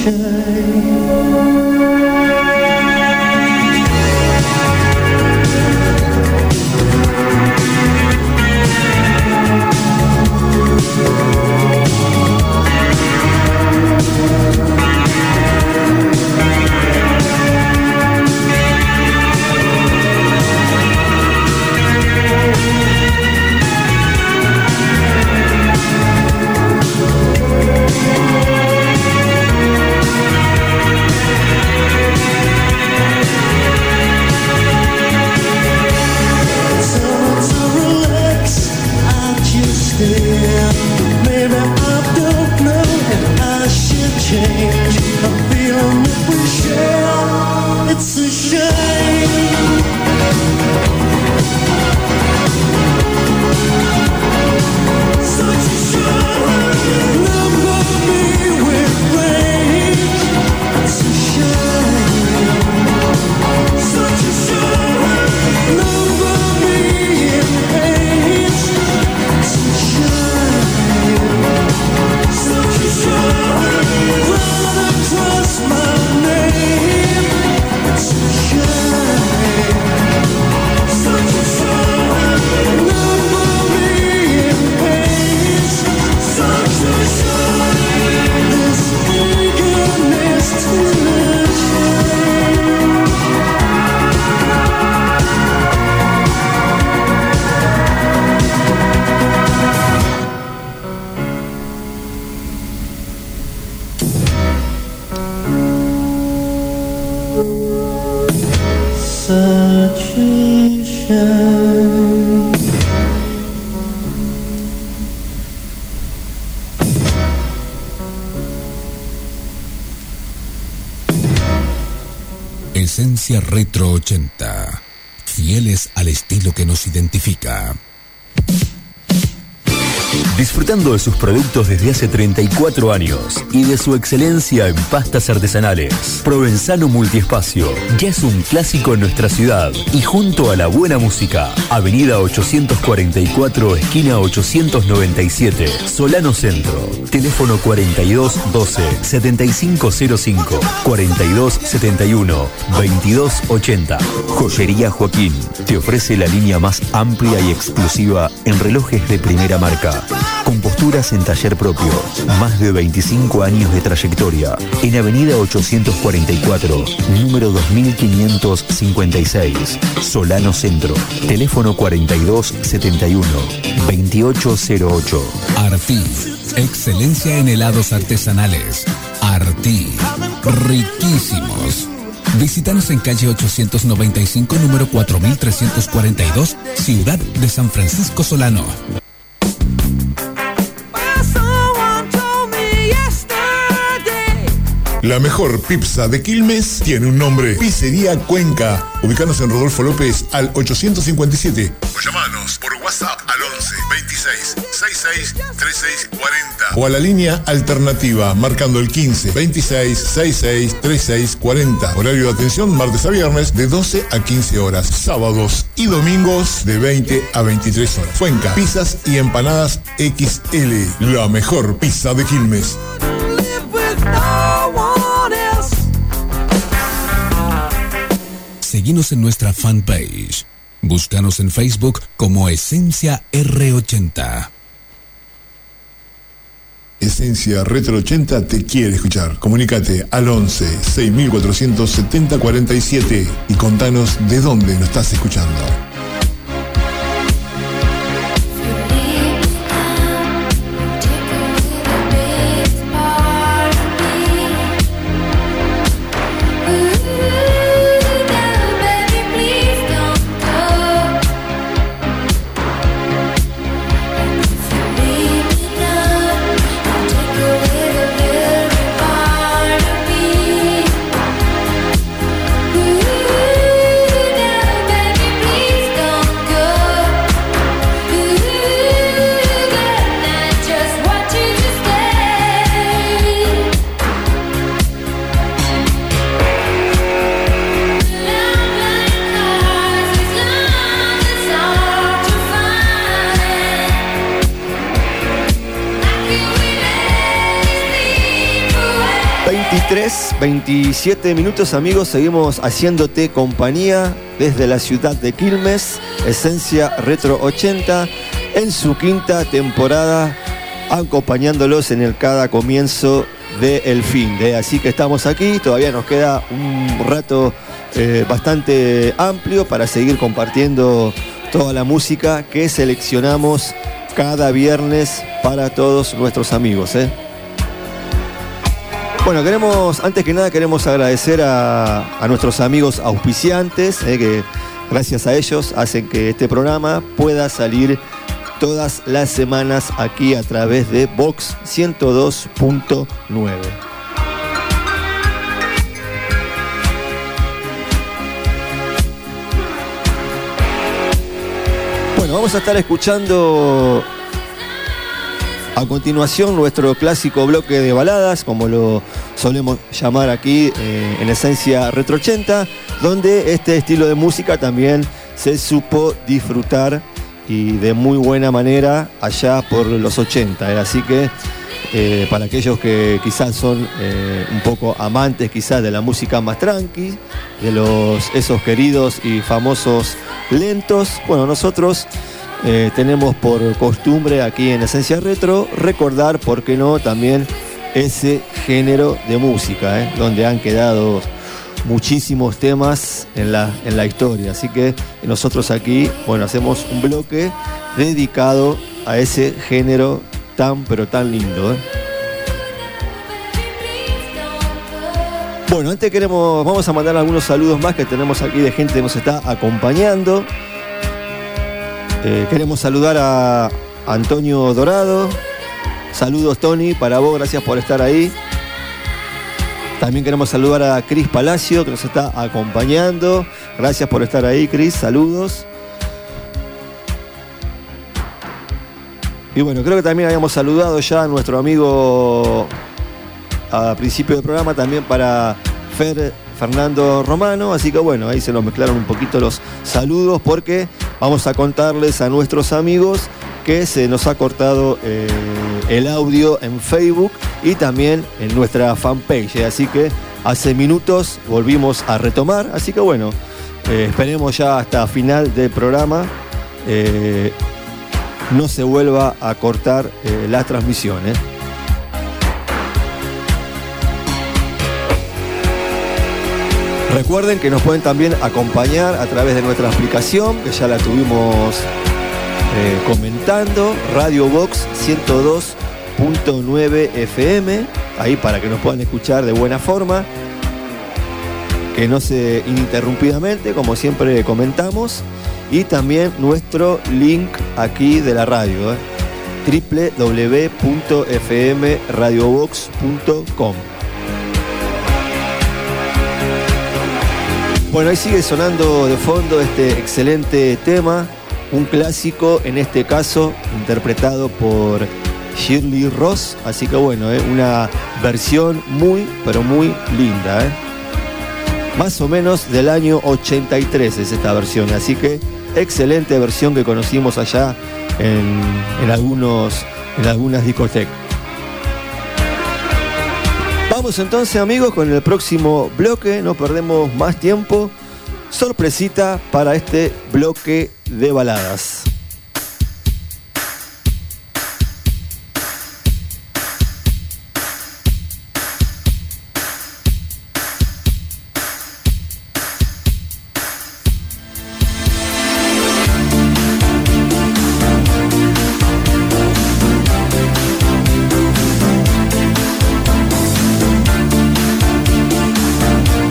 Esencia Retro ochenta. Fieles al estilo que nos identifica. Disfrutando de sus productos desde hace treinta y cuatro años y de su excelencia en pastas artesanales, Provenzano Multiespacio ya es un clásico en nuestra ciudad y junto a la buena música, Avenida ochocientos cuarenta y cuatro, esquina ochocientos noventa y siete, Solano Centro. Teléfono cuarenta y dos doce, setenta y cinco cero cinco, cuarenta y dos setenta y uno, veintidós ochenta. Joyería Joaquín te ofrece la línea más amplia y exclusiva en relojes de primera marca, con posturas en taller propio, más de veinticinco años de trayectoria, en Avenida ochocientos cuarenta y cuatro, número dos mil quinientos cincuenta y seis, Solano Centro. Teléfono cuarenta y dos setenta y uno, veintiocho cero ocho. Artí, excelencia en helados artesanales. Artí, riquísimos. Visítanos en calle ochocientos noventa y cinco, número cuatro mil trescientos cuarenta y dos, Ciudad de San Francisco Solano. La mejor pizza de Quilmes tiene un nombre: Pizzería Cuenca. Ubícanos en Rodolfo López al ochocientos cincuenta y siete. O llamanos por WhatsApp al once, veintiséis, sesenta y seis, treinta y seis, cuarenta. O a la línea alternativa marcando el quince, veintiséis, sesenta y seis, treinta y seis, cuarenta. Horario de atención martes a viernes de doce a quince horas. Sábados y domingos de veinte a veintitrés horas. Cuenca, pizzas y empanadas equis ele. La mejor pizza de Quilmes. Seguinos en nuestra fanpage. Búscanos en Facebook como Esencia erre ochenta. Esencia Retro ochenta te quiere escuchar. Comunícate al once, seis mil cuatrocientos setenta, cuarenta y siete y contanos de dónde nos estás escuchando. Please don't veintitrés, veintisiete minutos, amigos, seguimos haciéndote compañía desde la ciudad de Quilmes, Esencia Retro ochenta, en su quinta temporada, acompañándolos en el cada comienzo del fin de. Así que estamos aquí, todavía nos queda un rato eh, bastante amplio para seguir compartiendo toda la música que seleccionamos cada viernes para todos nuestros amigos, ¿eh? Bueno, queremos, antes que nada queremos agradecer a, a nuestros amigos auspiciantes, eh, que gracias a ellos hacen que este programa pueda salir todas las semanas aquí a través de Vox ciento dos punto nueve. Bueno, vamos a estar escuchando a continuación nuestro clásico bloque de baladas, como lo solemos llamar aquí eh, en Esencia Retro ochenta, donde este estilo de música también se supo disfrutar y de muy buena manera allá por los ochenta. ¿eh? Así que eh, para aquellos que quizás son eh, un poco amantes quizás de la música más tranqui, de los esos queridos y famosos lentos, bueno, nosotros Eh, tenemos por costumbre aquí en Esencia Retro recordar, por qué no, también ese género de música, ¿eh? donde han quedado muchísimos temas en la, en la historia. Así que nosotros aquí, bueno, hacemos un bloque dedicado a ese género tan, pero tan lindo, ¿eh? Bueno, antes queremos, vamos a mandar algunos saludos más que tenemos aquí de gente que nos está acompañando. Eh, queremos saludar a Antonio Dorado. Saludos, Tony, para vos, gracias por estar ahí. También queremos saludar a Cris Palacio, que nos está acompañando. Gracias por estar ahí, Cris, saludos. Y bueno, creo que también habíamos saludado ya a nuestro amigo a principio del programa, también para Fer, Fernando Romano. Así que bueno, ahí se nos mezclaron un poquito los saludos, porque vamos a contarles a nuestros amigos que se nos ha cortado eh, el audio en Facebook y también en nuestra fanpage. ¿eh? Así que hace minutos volvimos a retomar. Así que bueno, eh, esperemos ya hasta final del programa eh, no se vuelva a cortar eh, la transmisión. ¿eh? Recuerden que nos pueden también acompañar a través de nuestra aplicación, que ya la tuvimos eh, comentando, Radio Vox ciento dos punto nueve F M, ahí para que nos puedan escuchar de buena forma, que no se ininterrumpidamente, como siempre comentamos, y también nuestro link aquí de la radio, eh, doble u doble u doble u punto f m radio vox punto com. Bueno, ahí sigue sonando de fondo este excelente tema, un clásico, en este caso interpretado por Shirley Ross, así que bueno, eh, una versión muy, pero muy linda, eh. Más o menos del año ochenta y tres es esta versión, así que excelente versión que conocimos allá en, en, algunos, en algunas discotecas. Vamos entonces, amigos, con el próximo bloque, no perdemos más tiempo. Sorpresita para este bloque de baladas.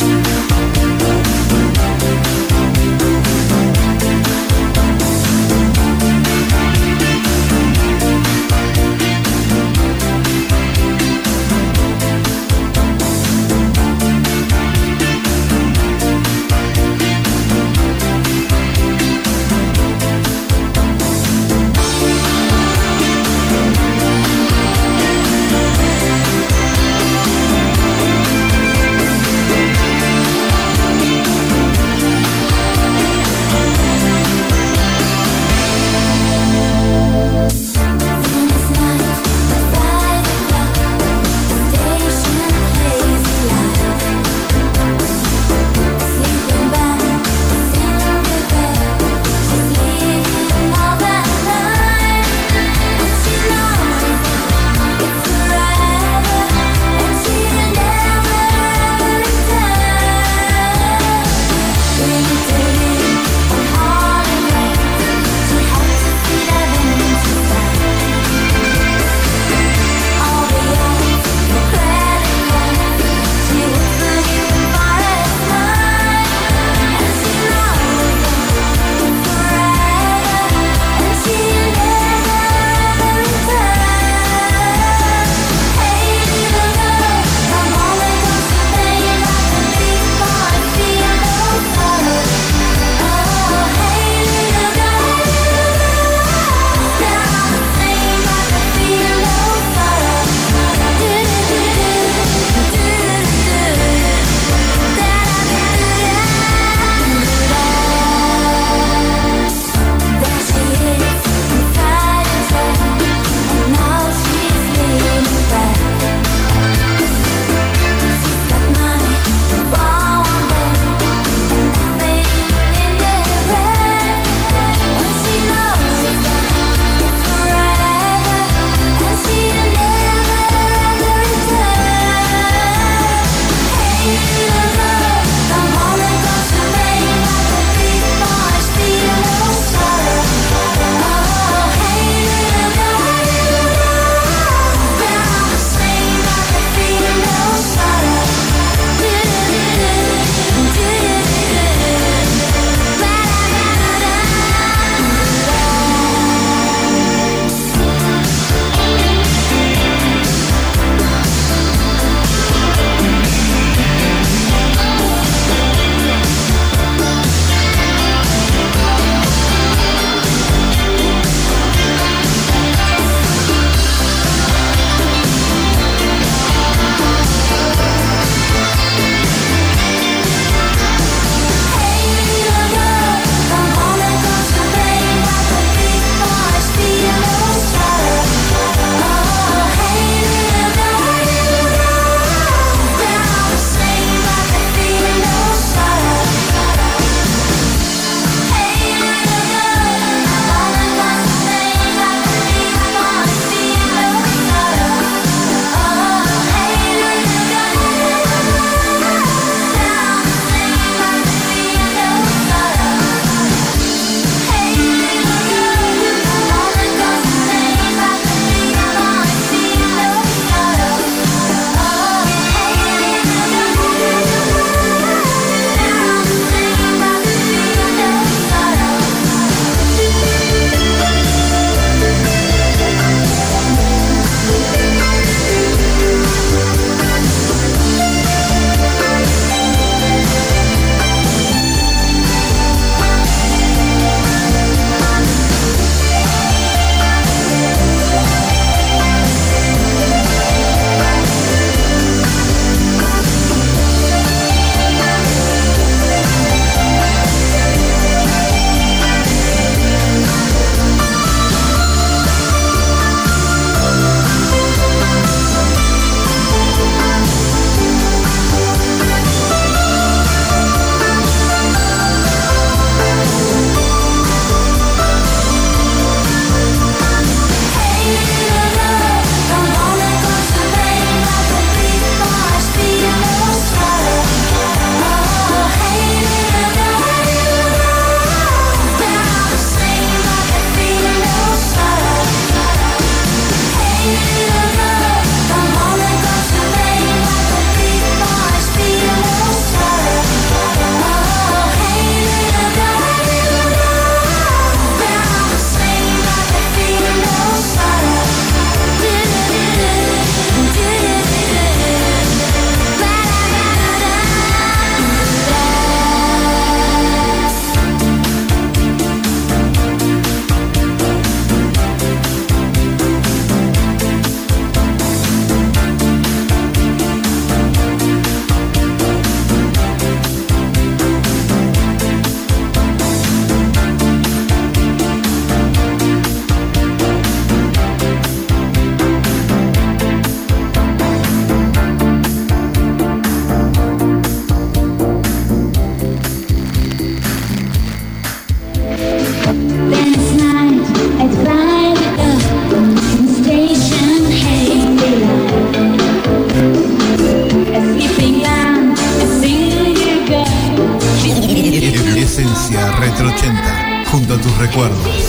Thank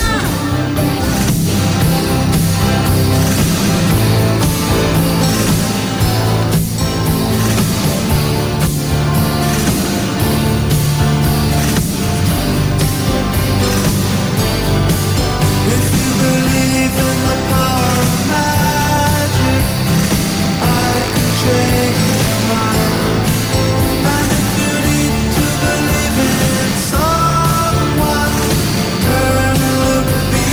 Someone turn and look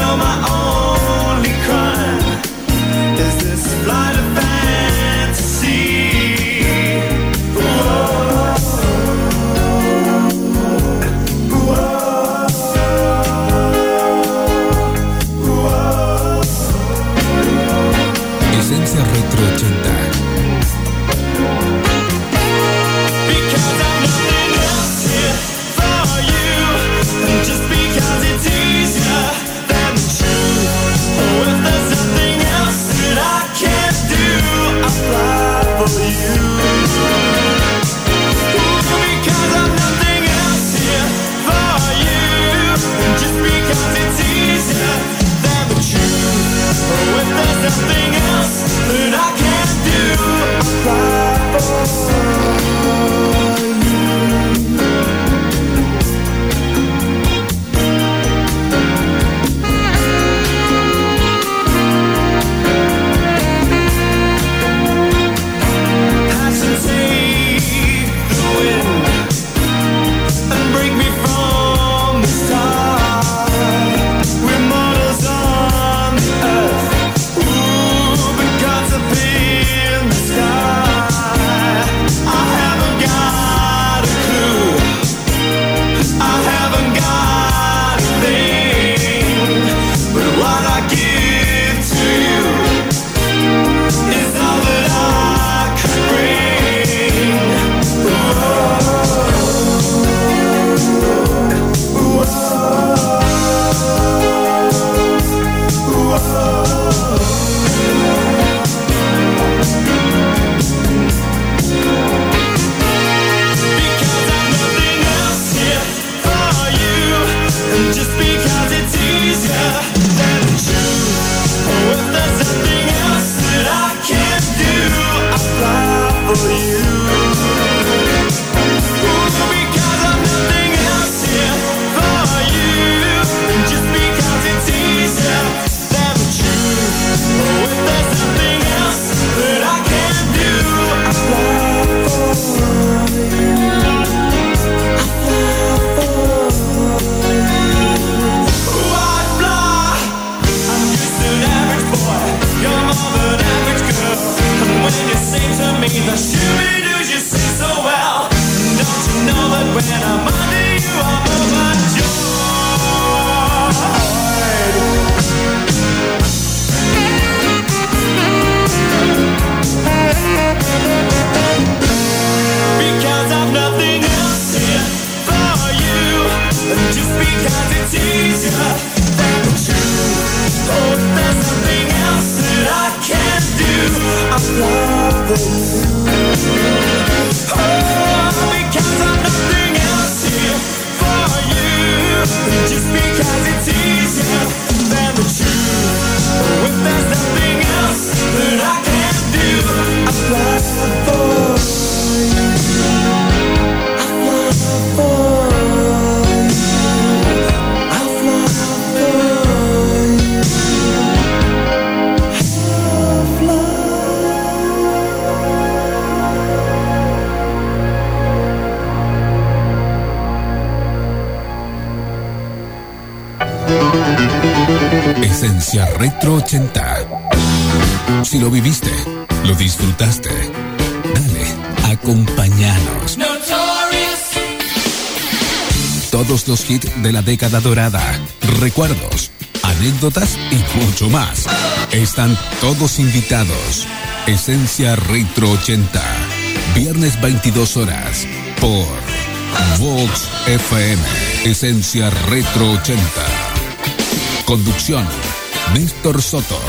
know my only crime is this flight of fantasy. Whoa, whoa, whoa. Esencia Retro ochenta. Because I'm nothing else here for you, and just because it's easier than the truth. Oh, if there's nothing else that I can't do, I'll fly for you. Ooh, because I'm nothing else here for you, and just because it's easier than the truth. Oh, if there's nothing else that I can't do, I'll fly for you. Passion take the wind and break me from the start. We're mortals on the earth. Ooh, but God's up in the sky. I haven't got a clue. I haven't got a thing. But what I give to you is all that I could bring. Because I'm nothing else here for you, and just because it's easier than the truth. Oh, if there's nothing else that I can't do, I'll fly for you. Ooh, because I'm nothing else here for you, and just because it's easier than the truth. Oh, if there's nothing else that I can't do, I'll fly for you. Ooh, I'd fly. I'm just an average boy. You're more than average girl. And when you sing to me the shooby-doos you sing so well, don't you know that when I'm under you I'm overjoyed. Because I've nothing else here for you, and just because it's easier than the truth. Oh, if there's nothing else that I can't do, I'll fly for you. Oh, because I'm nothing else here for you, and just because it's easier than the truth. Oh, if there's nothing else that I can't do, I'll fly for you. Esencia Retro ochenta. Si lo viviste, lo disfrutaste. Dale, acompáñanos. Todos los hits de la década dorada, recuerdos, anécdotas y mucho más. Están todos invitados. Esencia Retro ochenta. Viernes veintidós horas por Vox F M. Esencia Retro ochenta. Conducción, Néstor Soto.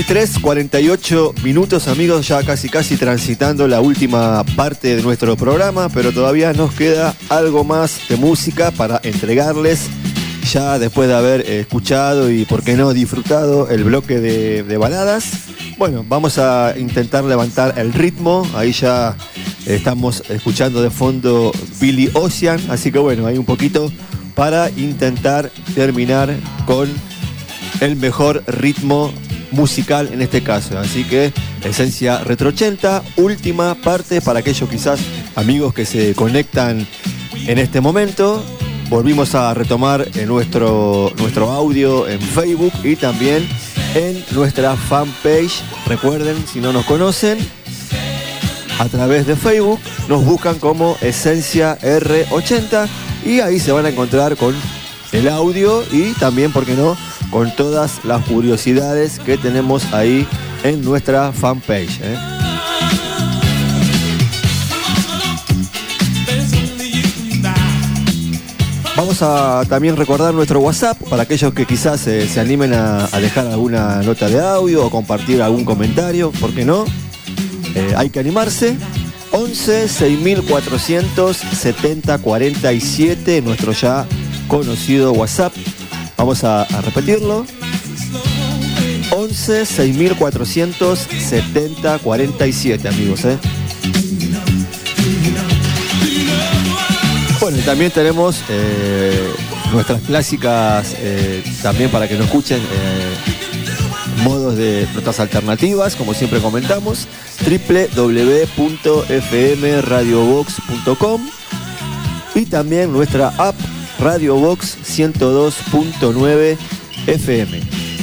veintitrés cuarenta y ocho minutos, amigos, ya casi casi transitando la última parte de nuestro programa, pero todavía nos queda algo más de música para entregarles, ya después de haber eh, escuchado y, por qué no, disfrutado el bloque de, de baladas. Bueno, vamos a intentar levantar el ritmo, ahí ya estamos escuchando de fondo Billy Ocean, así que bueno, hay un poquito para intentar terminar con el mejor ritmo musical en este caso. Así que Esencia Retro ochenta, última parte para aquellos quizás amigos que se conectan en este momento. Volvimos a retomar en nuestro, nuestro audio en Facebook y también en nuestra fanpage. Recuerden, si no nos conocen, a través de Facebook nos buscan como Esencia R ochenta y ahí se van a encontrar con el audio y también, ¿por qué no?, con todas las curiosidades que tenemos ahí en nuestra fanpage, ¿eh? Vamos a también recordar nuestro WhatsApp para aquellos que quizás eh, se animen a, a dejar alguna nota de audio o compartir algún comentario, ¿por qué no? Eh, hay que animarse. once seis mil cuatrocientos setenta cuarenta y siete, nuestro ya conocido WhatsApp. Vamos a, a repetirlo. once seis mil cuatrocientos setenta cuarenta y siete, amigos, ¿eh? Bueno, y también tenemos eh, nuestras clásicas, eh, también para que nos escuchen, eh, modos de notas alternativas, como siempre comentamos, doble u doble u doble u punto f m radio box punto com y también nuestra app Radio Box ciento dos punto nueve F M.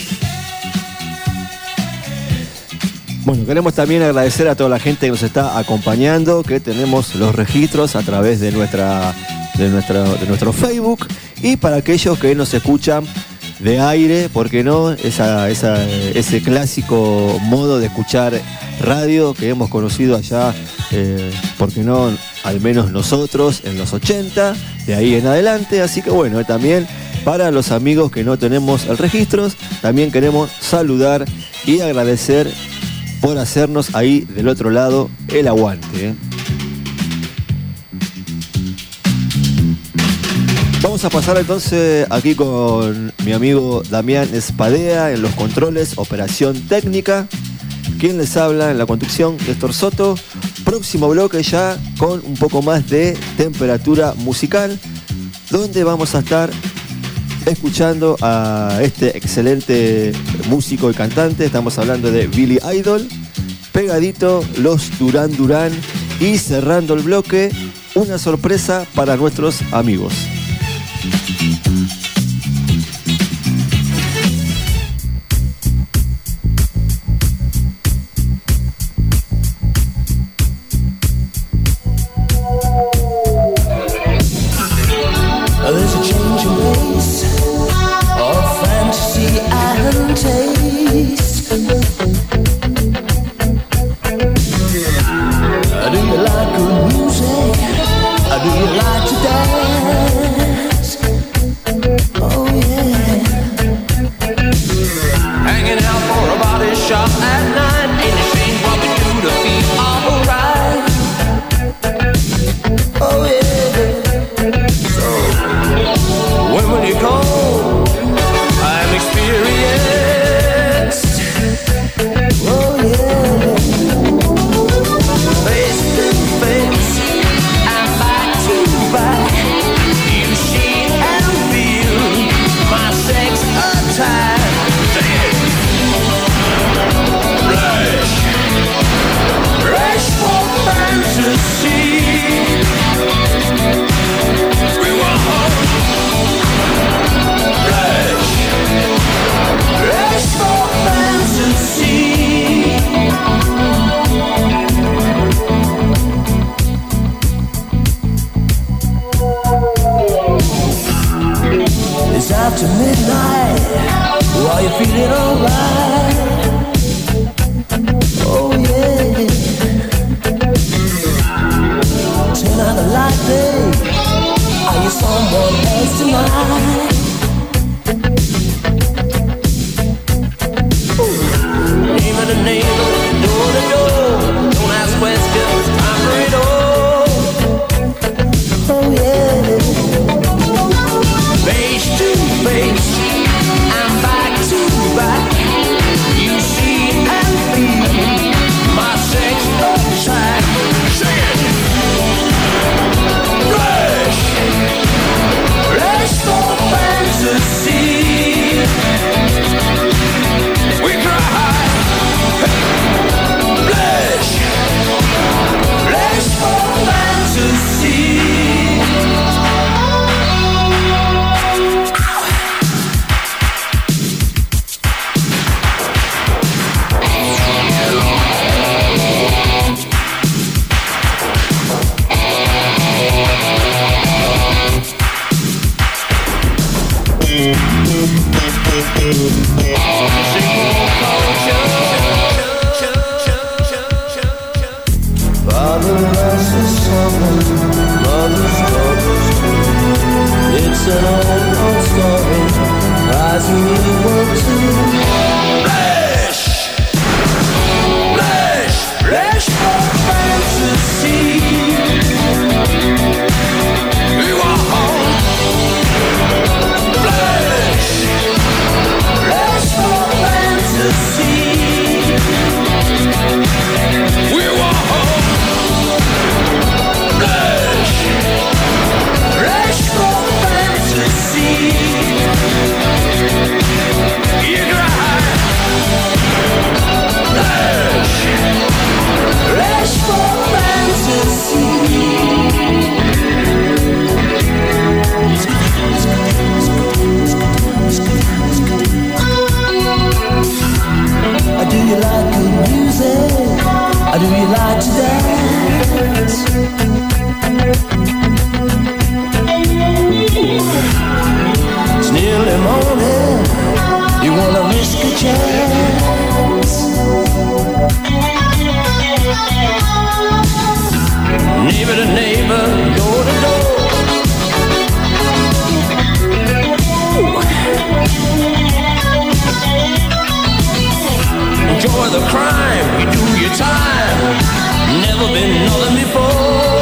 Bueno, queremos también agradecer a toda la gente que nos está acompañando, que tenemos los registros a través de nuestra, de nuestra, de nuestro Facebook, y para aquellos que nos escuchan de aire, ¿por qué no? Esa, esa, ese clásico modo de escuchar radio que hemos conocido allá, eh, ¿por qué no?, al menos nosotros en los ochenta, de ahí en adelante. Así que bueno, también para los amigos que no tenemos el registro, también queremos saludar y agradecer por hacernos ahí del otro lado el aguante, ¿eh? Vamos a pasar entonces aquí con mi amigo Damián Espadea en los controles, operación técnica. Quien les habla en la conducción, Néstor Soto. Próximo bloque ya con un poco más de temperatura musical, donde vamos a estar escuchando a este excelente músico y cantante. Estamos hablando de Billy Idol, pegadito los Duran Duran, y cerrando el bloque, una sorpresa para nuestros amigos. There's a change in pace of fantasy and taste. Do you like good music? Do you like to dance? Oh yeah. Hanging out for a body shop at night. Ain't a shame what we do to feel alright. Oh yeah. When will you come? I'm experienced. Oh yeah. Face to face and back to back. You see and feel my sex attack. Say it. do you like to dance? It's nearly morning, you wanna risk a chance? Neighbor to neighbor, door to door. Enjoy the crime, you do your time. Never been nothing before.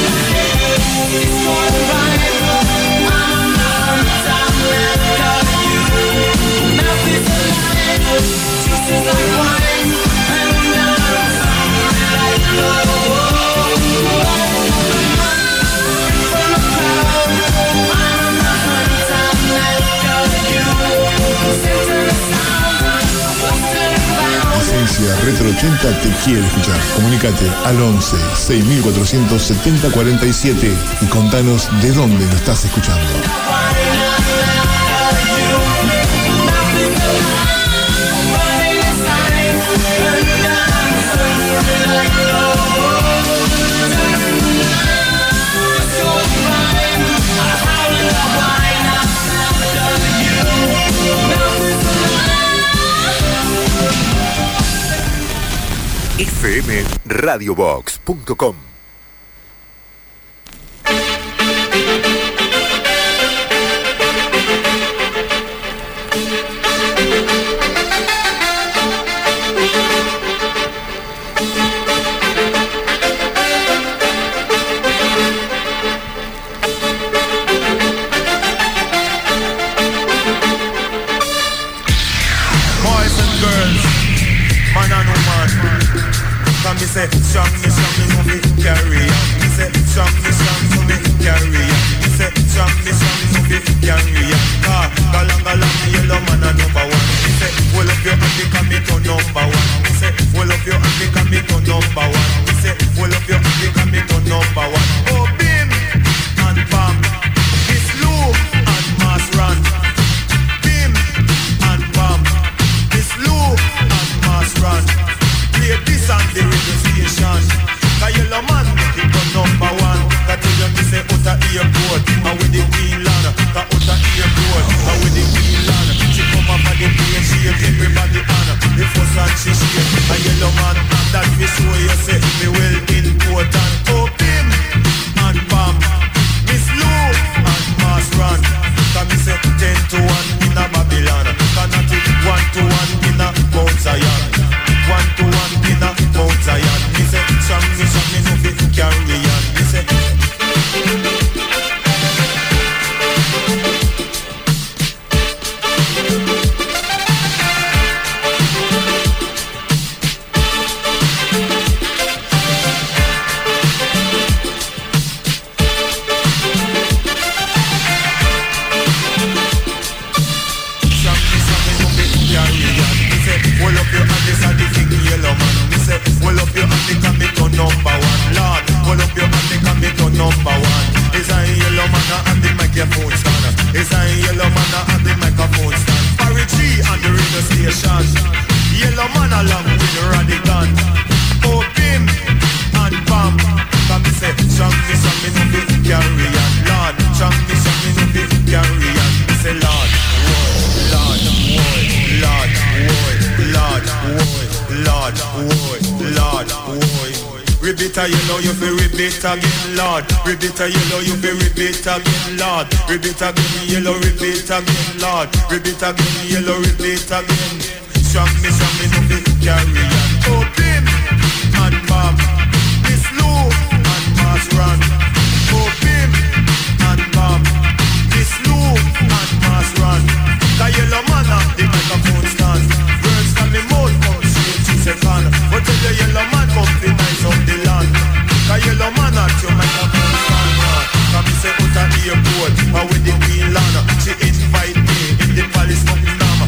It's gonna rhyme. I'm on the hunt, I'm after you. Esencia Retro ochenta te quiere escuchar. Comunícate al once seis mil cuatrocientos setenta cuarenta y siete y contanos de dónde lo estás escuchando. F M Radio Box punto com. Me say, strong me, strong me, no be carry on. Me say, strong me, strong no be carry on. Me say, strong me, strong no be carry on. Ah, galang galang, yellow man a number one. Me say, well up your hand, become me to number one. Me say, well up your hand, become me to number one. Me say, well up your hand, become me to number one. Oh, bim and bam, it's Lou and Mass Run. Bim and bam, it's Lou and Mass Run. Play this on the radio station. Cause yellow man make it go number one. Cause tell you me say out a airport and with the Queen Land. Cause out a airport and with the Queen Land. She come up and the plane shake everybody on. The first and she shake a yellow man. And that we show you say me well important. Oh him and bam, Miss Lou and Mass Run. Cause me say ten to one in a Babylon. Cause not it one to one in a Mount Zion. One to one in a Mount Zion. Me say, some me, some me no be carry on. Me say, well up your hand, this a the thing yellow man. Me say, well up your hand, because me to number one. Lord, well up your hand, because me to number one. Is a yellow man and the microphone stand. Is a yellow man and the microphone stand. Barry G on the radio station. Yellow man along with the Radigan. Oh, bim and bam. Cause me say, strong me, strong me, no be carry on. Lord, strong me, strong me, no be carry on. Me say, Lord, Lord, Lord, Lord, Lord, Lord, Lord, Lord, Lord. Ribbit a yellow, you feel ribbit again, Lord. Ribbit a yellow, you feel ribbit again, Lord. Ribbit again, yellow, ribbit again, Lord. Ribbit again, yellow, ribbit again. Strong me, strong me, no be carry on. Oh, bim and bam, Miss Lou and Mass Run. Oh, bim and bam, Miss Lou and Mass Run. The yellow man up the microphone stand. Words from me mouth come straight to second. But tell the yellow man come to nice up the land. The yellow man at your microphone stand. Come me say out of the airport and with the Queen Land. She invite me in the palace of Nama.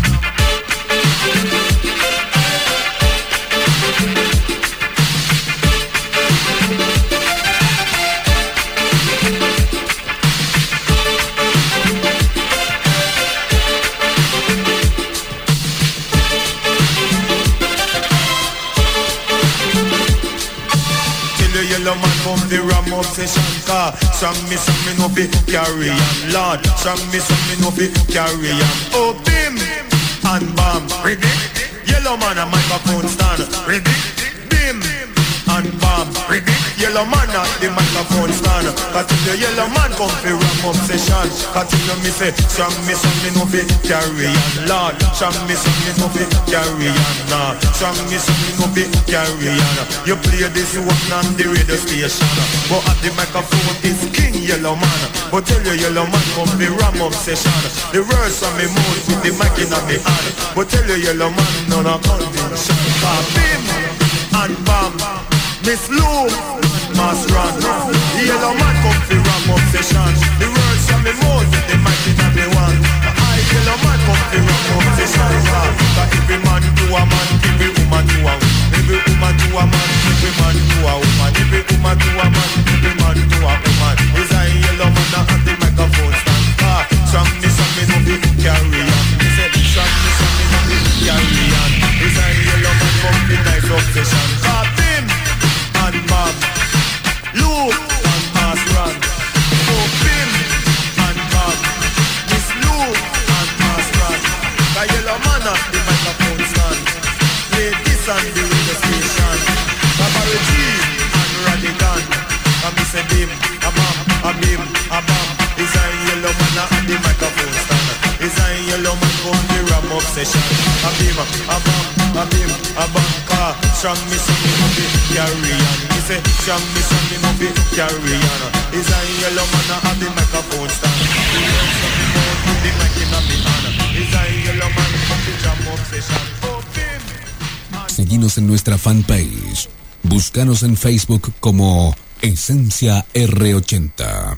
Yellow man from the Ram obsession car. Strong me, strong me no be carry on. Lord, strong me, strong me no be carry on. Oh, bim and bam. Ready? Yellow man a microphone stand. Ready? Bim and bam. Ready? Yellow man at the microphone stand. Cause if the yellow man come for Ram obsession. Cause if you me say, strong me, strong me no be carry on. Lord, strong me, strong me no be carry on. Nah, strong me, strong me no be carry on. You play this one on the radio station. But at the microphone is King Yellow Man. But tell you yellow man come for Ram obsession. The verse on me mouth with the mic in me hand. But tell you yellow man none of convention. Cause bim and bam, Miss Lou, Mass Run. The yellow man come for Ram obsession. The words from me mouth with the mic in me hand. I yellow man come for Ram obsession. Cause every man to a man, every woman to a woman. fi carry on. Me say strong me strong me no fi carry on. It's a yellow man come fi nice obsession. Cause him and Bob, Luke and Mass Run. So him and Bob, Miss Luke and Mass Run. The yellow man at the microphone stand. Play this on the radio station. Cabaret G and Radigan. And me say bim, a bam, a bim, a bam. It's a yellow man at the microphone stand. It's a yellow man come the ram obsession. A bim, a bam, a bim, a bam. Car strong me strong me no fi carry on. Me say strong me strong me no fi carry on. It's a yellow man at the microphone stand. He wants to be more to the mic in a me hand. It's a yellow man come the ram obsession. Oh bim. Seguinos en nuestra fanpage. Búscanos en Facebook como Esencia R ochenta.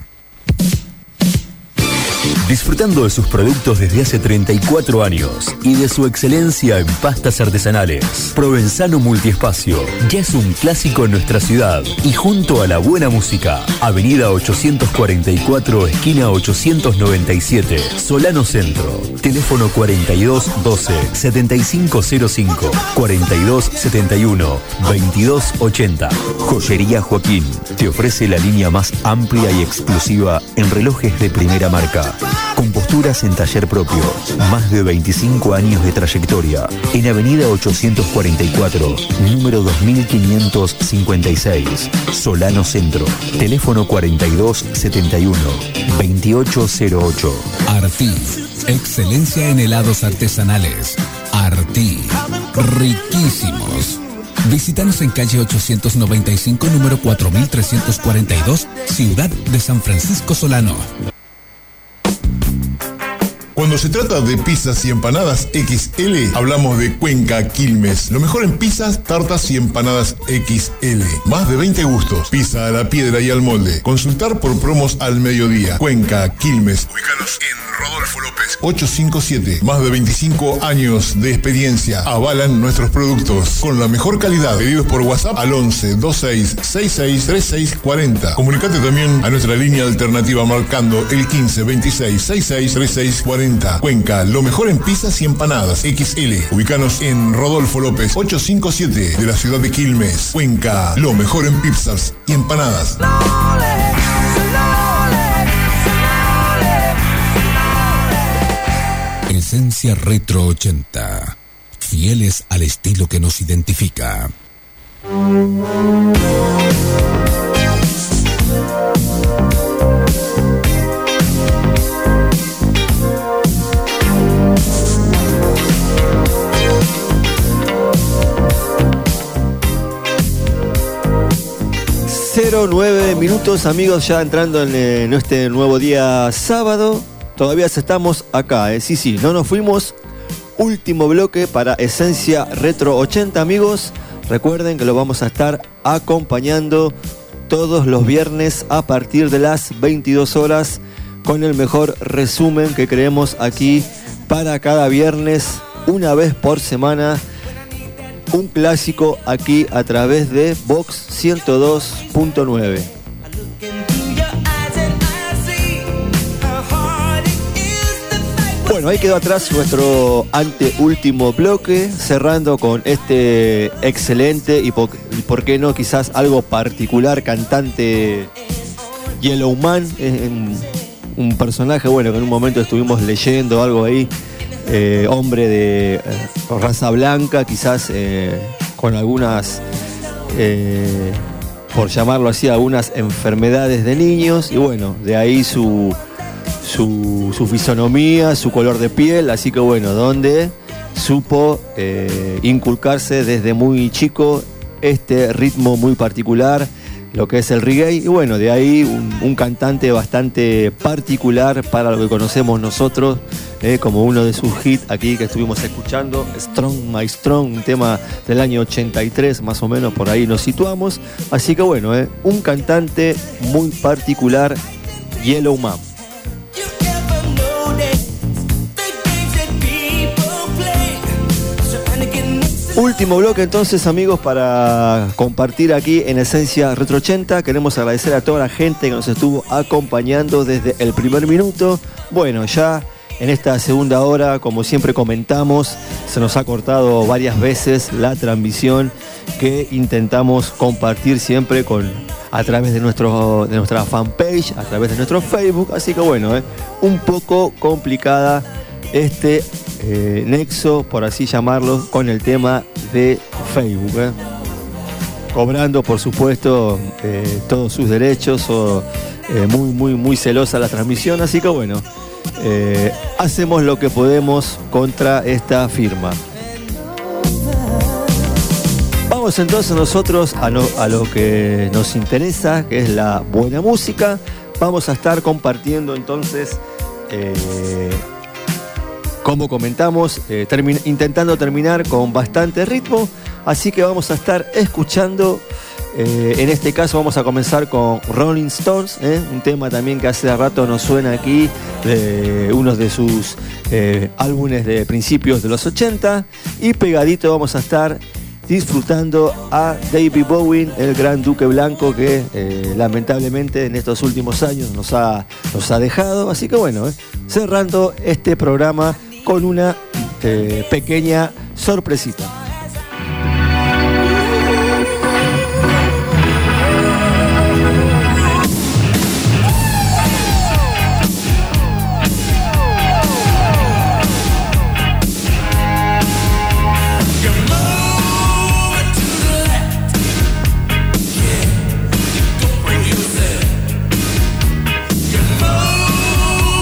Disfrutando de sus productos desde hace treinta y cuatro años y de su excelencia en pastas artesanales, Provenzano Multiespacio ya es un clásico en nuestra ciudad y junto a la buena música, Avenida ochocientos cuarenta y cuatro, esquina ochocientos noventa y siete, Solano Centro. Teléfono cuarenta y dos doce, setenta y cinco cero cinco, cuarenta y dos setenta y uno, veintidós ochenta. Joyería Joaquín te ofrece la línea más amplia y exclusiva en relojes de primera marca. Con posturas en taller propio, más de veinticinco años de trayectoria. En Avenida ochocientos cuarenta y cuatro, número dos mil quinientos cincuenta y seis, Solano Centro. Teléfono cuarenta y dos setenta y uno, veintiocho cero ocho. Artí, excelencia en helados artesanales. Artí, riquísimos. Visítanos en calle ochocientos noventa y cinco, número cuatro mil trescientos cuarenta y dos, Ciudad de San Francisco Solano. Cuando se trata de pizzas y empanadas equis ele, hablamos de Cuenca Quilmes. Lo mejor en pizzas, tartas y empanadas equis ele. Más de veinte gustos. Pizza a la piedra y al molde. Consultar por promos al mediodía. Cuenca Quilmes. Ubícanos en Rodolfo López ochocientos cincuenta y siete. Más de veinticinco años de experiencia avalan nuestros productos con la mejor calidad. Pedidos por WhatsApp al once, veintiséis, sesenta y seis, treinta y seis cuarenta. Comunicate también a nuestra línea alternativa marcando el quince, veintiséis, sesenta y seis, treinta y seis cuarenta. Cuenca, lo mejor en pizzas y empanadas equis ele. Ubícanos en Rodolfo López ochocientos cincuenta y siete de la ciudad de Quilmes. Cuenca, lo mejor en pizzas y empanadas. Esencia Retro ochenta. Fieles al estilo que nos identifica. cero nueve minutos, amigos, ya entrando en, en este nuevo día sábado. Todavía estamos acá, ¿eh? Sí, sí, no nos fuimos. Último bloque para Esencia Retro ochenta, amigos. Recuerden que lo vamos a estar acompañando todos los viernes a partir de las veintidós horas con el mejor resumen que creemos aquí para cada viernes, una vez por semana. Un clásico aquí a través de Vox ciento dos punto nueve. Bueno, ahí quedó atrás nuestro anteúltimo bloque, cerrando con este excelente y por, y por qué no quizás algo particular cantante Yellowman, eh, un personaje, bueno, que en un momento estuvimos leyendo algo ahí. Eh, hombre de eh, raza blanca, quizás eh, con algunas, eh, por llamarlo así, algunas enfermedades de niños, y bueno, de ahí su, su, su fisonomía, su color de piel, así que bueno, donde supo eh, inculcarse desde muy chico este ritmo muy particular, lo que es el reggae, y bueno, de ahí un, un cantante bastante particular para lo que conocemos nosotros, eh, como uno de sus hits aquí que estuvimos escuchando, Strong My Strong, un tema del año ochenta y tres, más o menos por ahí nos situamos, así que bueno, eh, un cantante muy particular, Yellowman. Último bloque entonces, amigos, para compartir aquí en Esencia Retro ochenta. Queremos agradecer a toda la gente que nos estuvo acompañando desde el primer minuto. Bueno, ya en esta segunda hora, como siempre comentamos, se nos ha cortado varias veces la transmisión que intentamos compartir siempre con, a través de, nuestro, de nuestra fanpage, a través de nuestro Facebook. Así que bueno, eh, un poco complicada este eh, nexo, por así llamarlo, con el tema de Facebook. Eh. Cobrando, por supuesto, eh, todos sus derechos, o, eh, muy, muy, muy celosa la transmisión. Así que bueno, eh, hacemos lo que podemos contra esta firma. Vamos entonces nosotros a, no, a lo que nos interesa, que es la buena música. Vamos a estar compartiendo entonces, eh, como comentamos, eh, termi- intentando terminar con bastante ritmo. Así que vamos a estar escuchando, eh, en este caso vamos a comenzar con Rolling Stones, ¿eh? Un tema también que hace rato nos suena aquí, de uno de sus eh, álbumes de principios de los ochenta. Y pegadito vamos a estar disfrutando a David Bowie, el gran duque blanco que eh, lamentablemente en estos últimos años nos ha, nos ha dejado. Así que bueno, eh, cerrando este programa con una eh, pequeña sorpresita.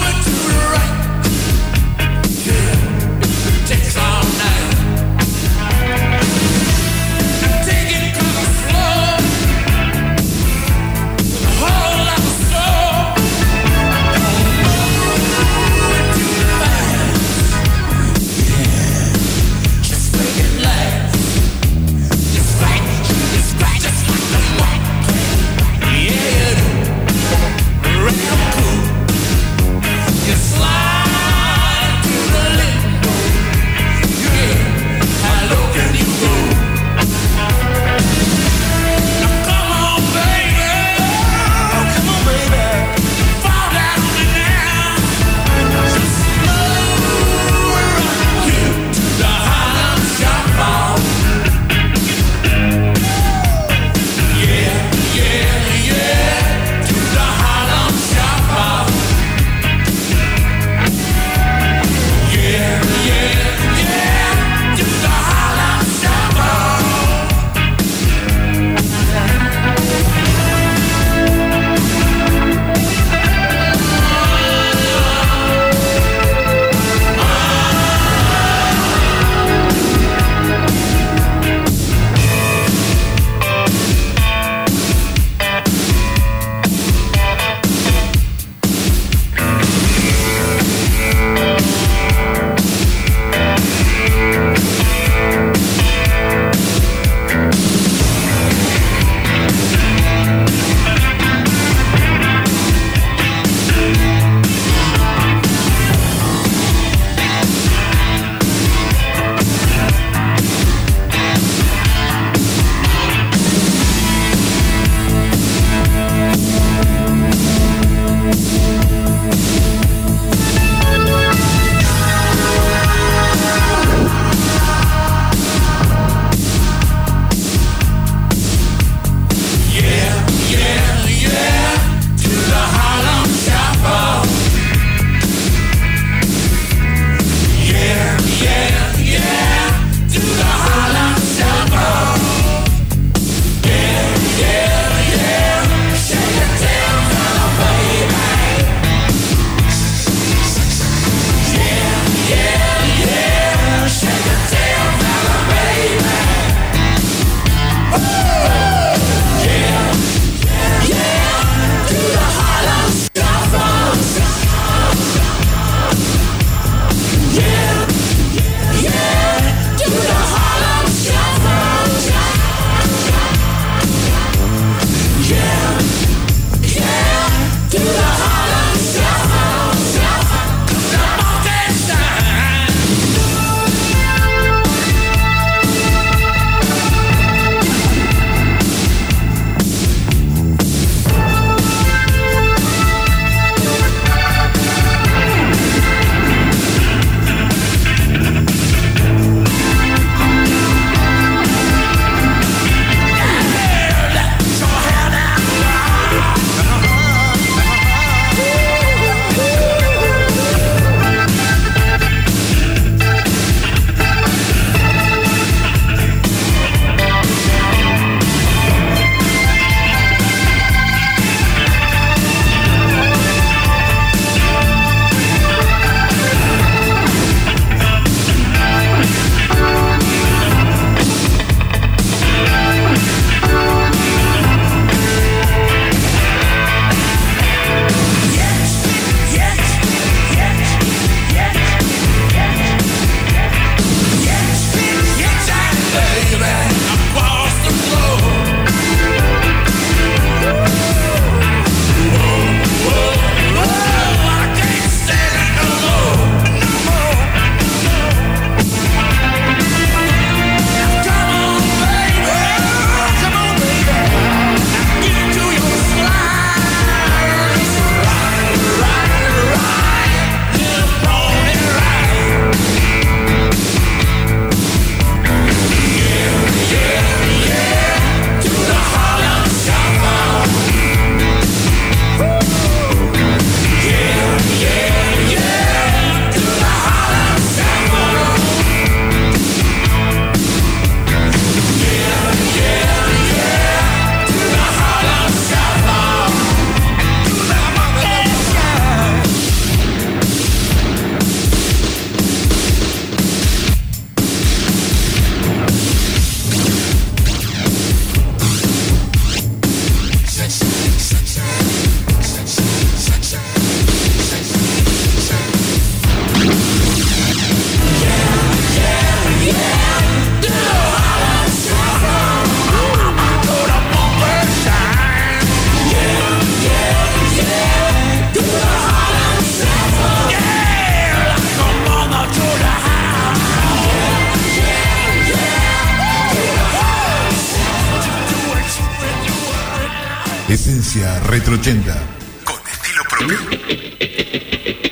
Takes all night. Esencia Retro ochenta. Con estilo propio.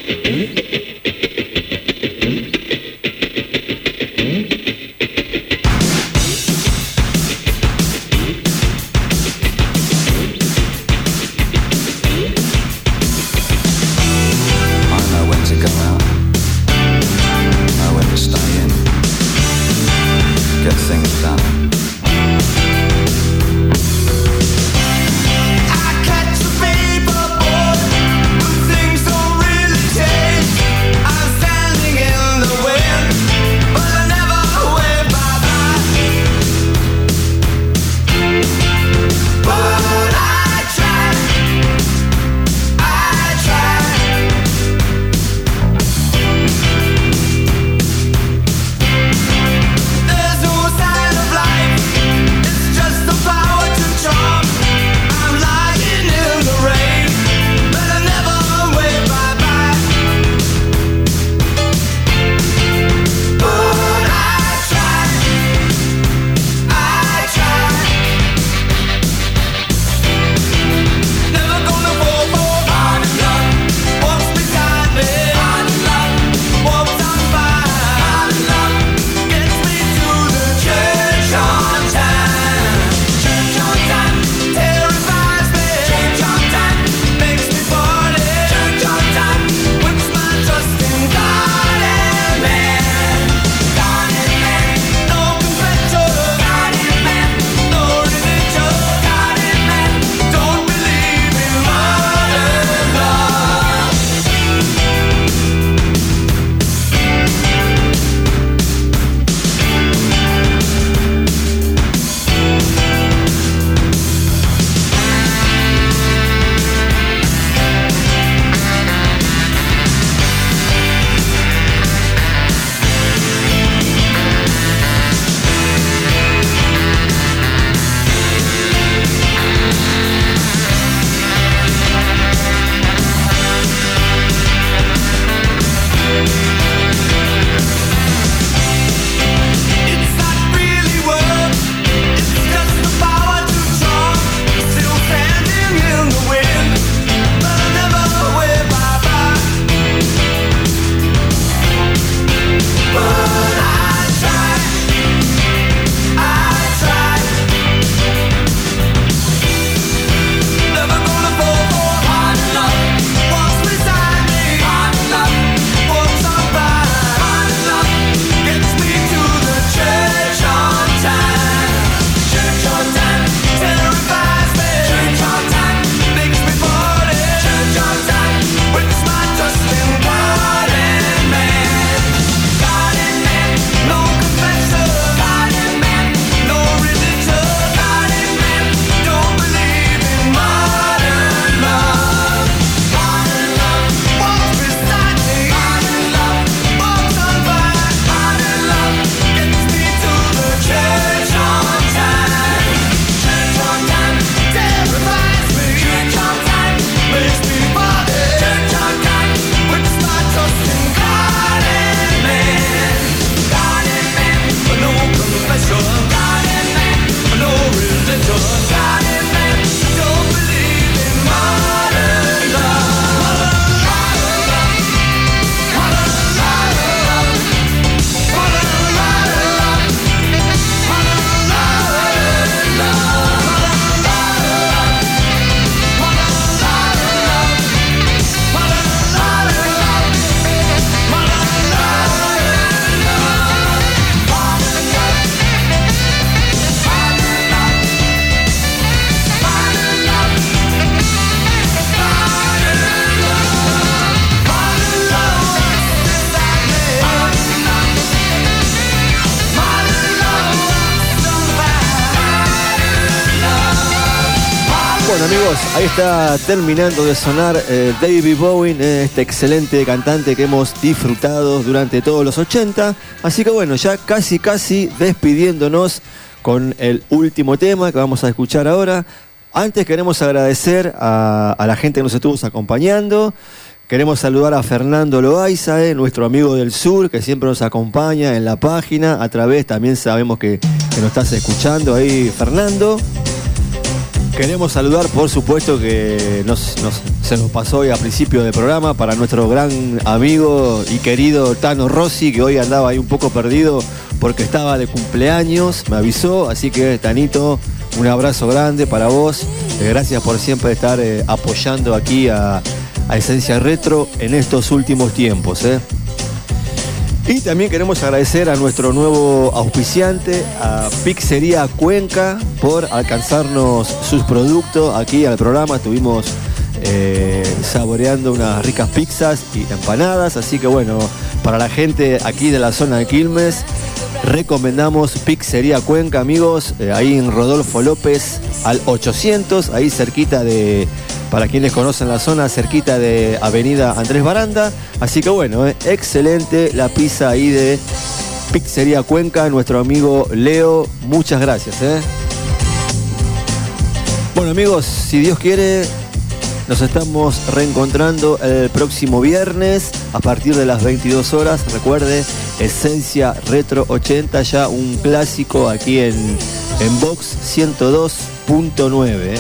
Bueno amigos, ahí está terminando de sonar eh, David Bowie, eh, este excelente cantante que hemos disfrutado durante todos los ochenta. Así que bueno, ya casi casi despidiéndonos con el último tema que vamos a escuchar ahora. Antes queremos agradecer a, a la gente que nos estuvo acompañando. Queremos saludar a Fernando Loaiza, eh, nuestro amigo del sur, que siempre nos acompaña en la página. A través también sabemos que, que nos estás escuchando ahí, Fernando. Queremos saludar, por supuesto, que nos, nos, se nos pasó hoy a principio del programa para nuestro gran amigo y querido Tano Rossi, que hoy andaba ahí un poco perdido porque estaba de cumpleaños, me avisó, así que Tanito, un abrazo grande para vos. Eh, gracias por siempre estar eh, apoyando aquí a, a Esencia Retro en estos últimos tiempos. Eh. Y también queremos agradecer a nuestro nuevo auspiciante, a Pizzería Cuenca, por alcanzarnos sus productos aquí al programa. Estuvimos eh, saboreando unas ricas pizzas y empanadas, así que bueno, para la gente aquí de la zona de Quilmes, recomendamos Pizzería Cuenca, amigos, eh, ahí en Rodolfo López al ochocientos, ahí cerquita de, para quienes conocen la zona, cerquita de Avenida Andrés Baranda. Así que bueno, eh, excelente la pizza ahí de Pizzería Cuenca, nuestro amigo Leo, muchas gracias. Eh. Bueno, amigos, si Dios quiere, nos estamos reencontrando el próximo viernes a partir de las veintidós horas. Recuerde, Esencia Retro ochenta, ya un clásico aquí en, en Box ciento dos punto nueve. ¿eh?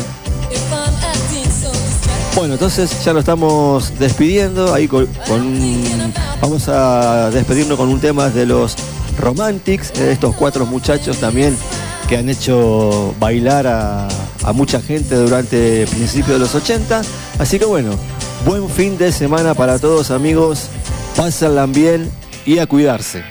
Bueno, entonces ya lo estamos despidiendo. Ahí con, con vamos a despedirnos con un tema de los Romantics, eh, estos cuatro muchachos también que han hecho bailar a, a mucha gente durante el principio de los ochenta. Así que bueno, buen fin de semana para todos, amigos. Pásenla bien y a cuidarse.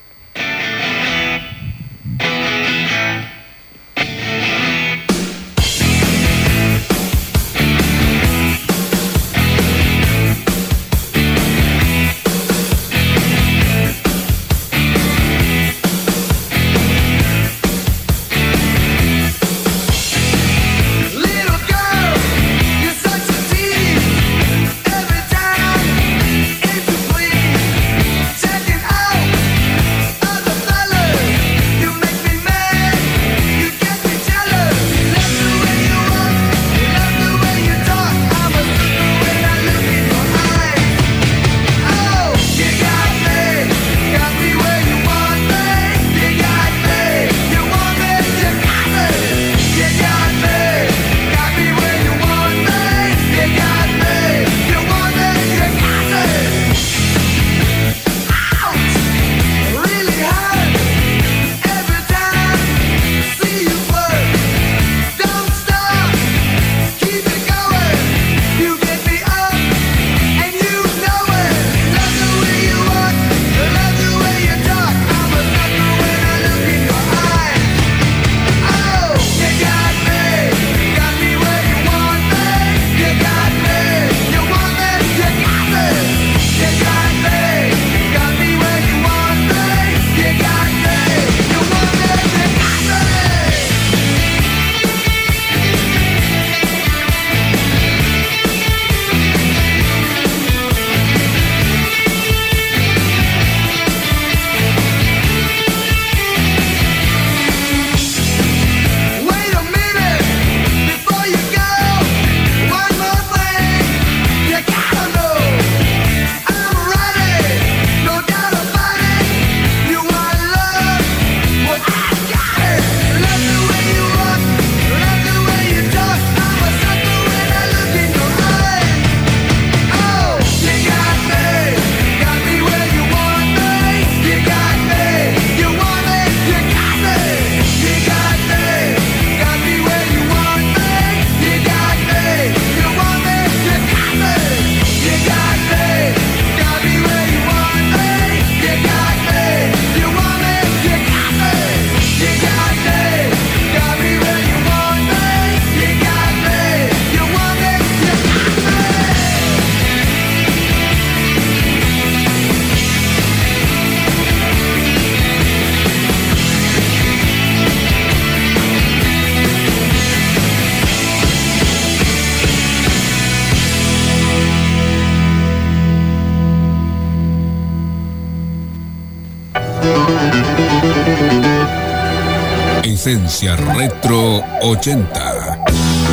Esencia Retro ochenta.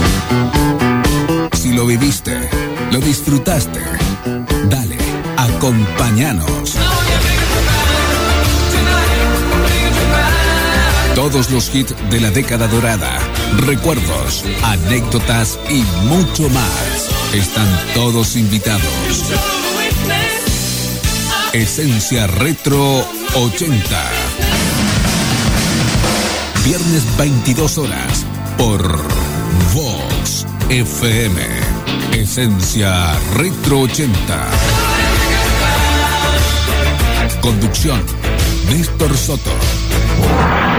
Si lo viviste, lo disfrutaste, dale, acompáñanos. Todos los hits de la década dorada recuerdos, anécdotas y mucho más. Están todos invitados. Esencia Retro ochenta. Viernes veintidós horas por Vox F M. Esencia Retro ochenta. Conducción Néstor Soto.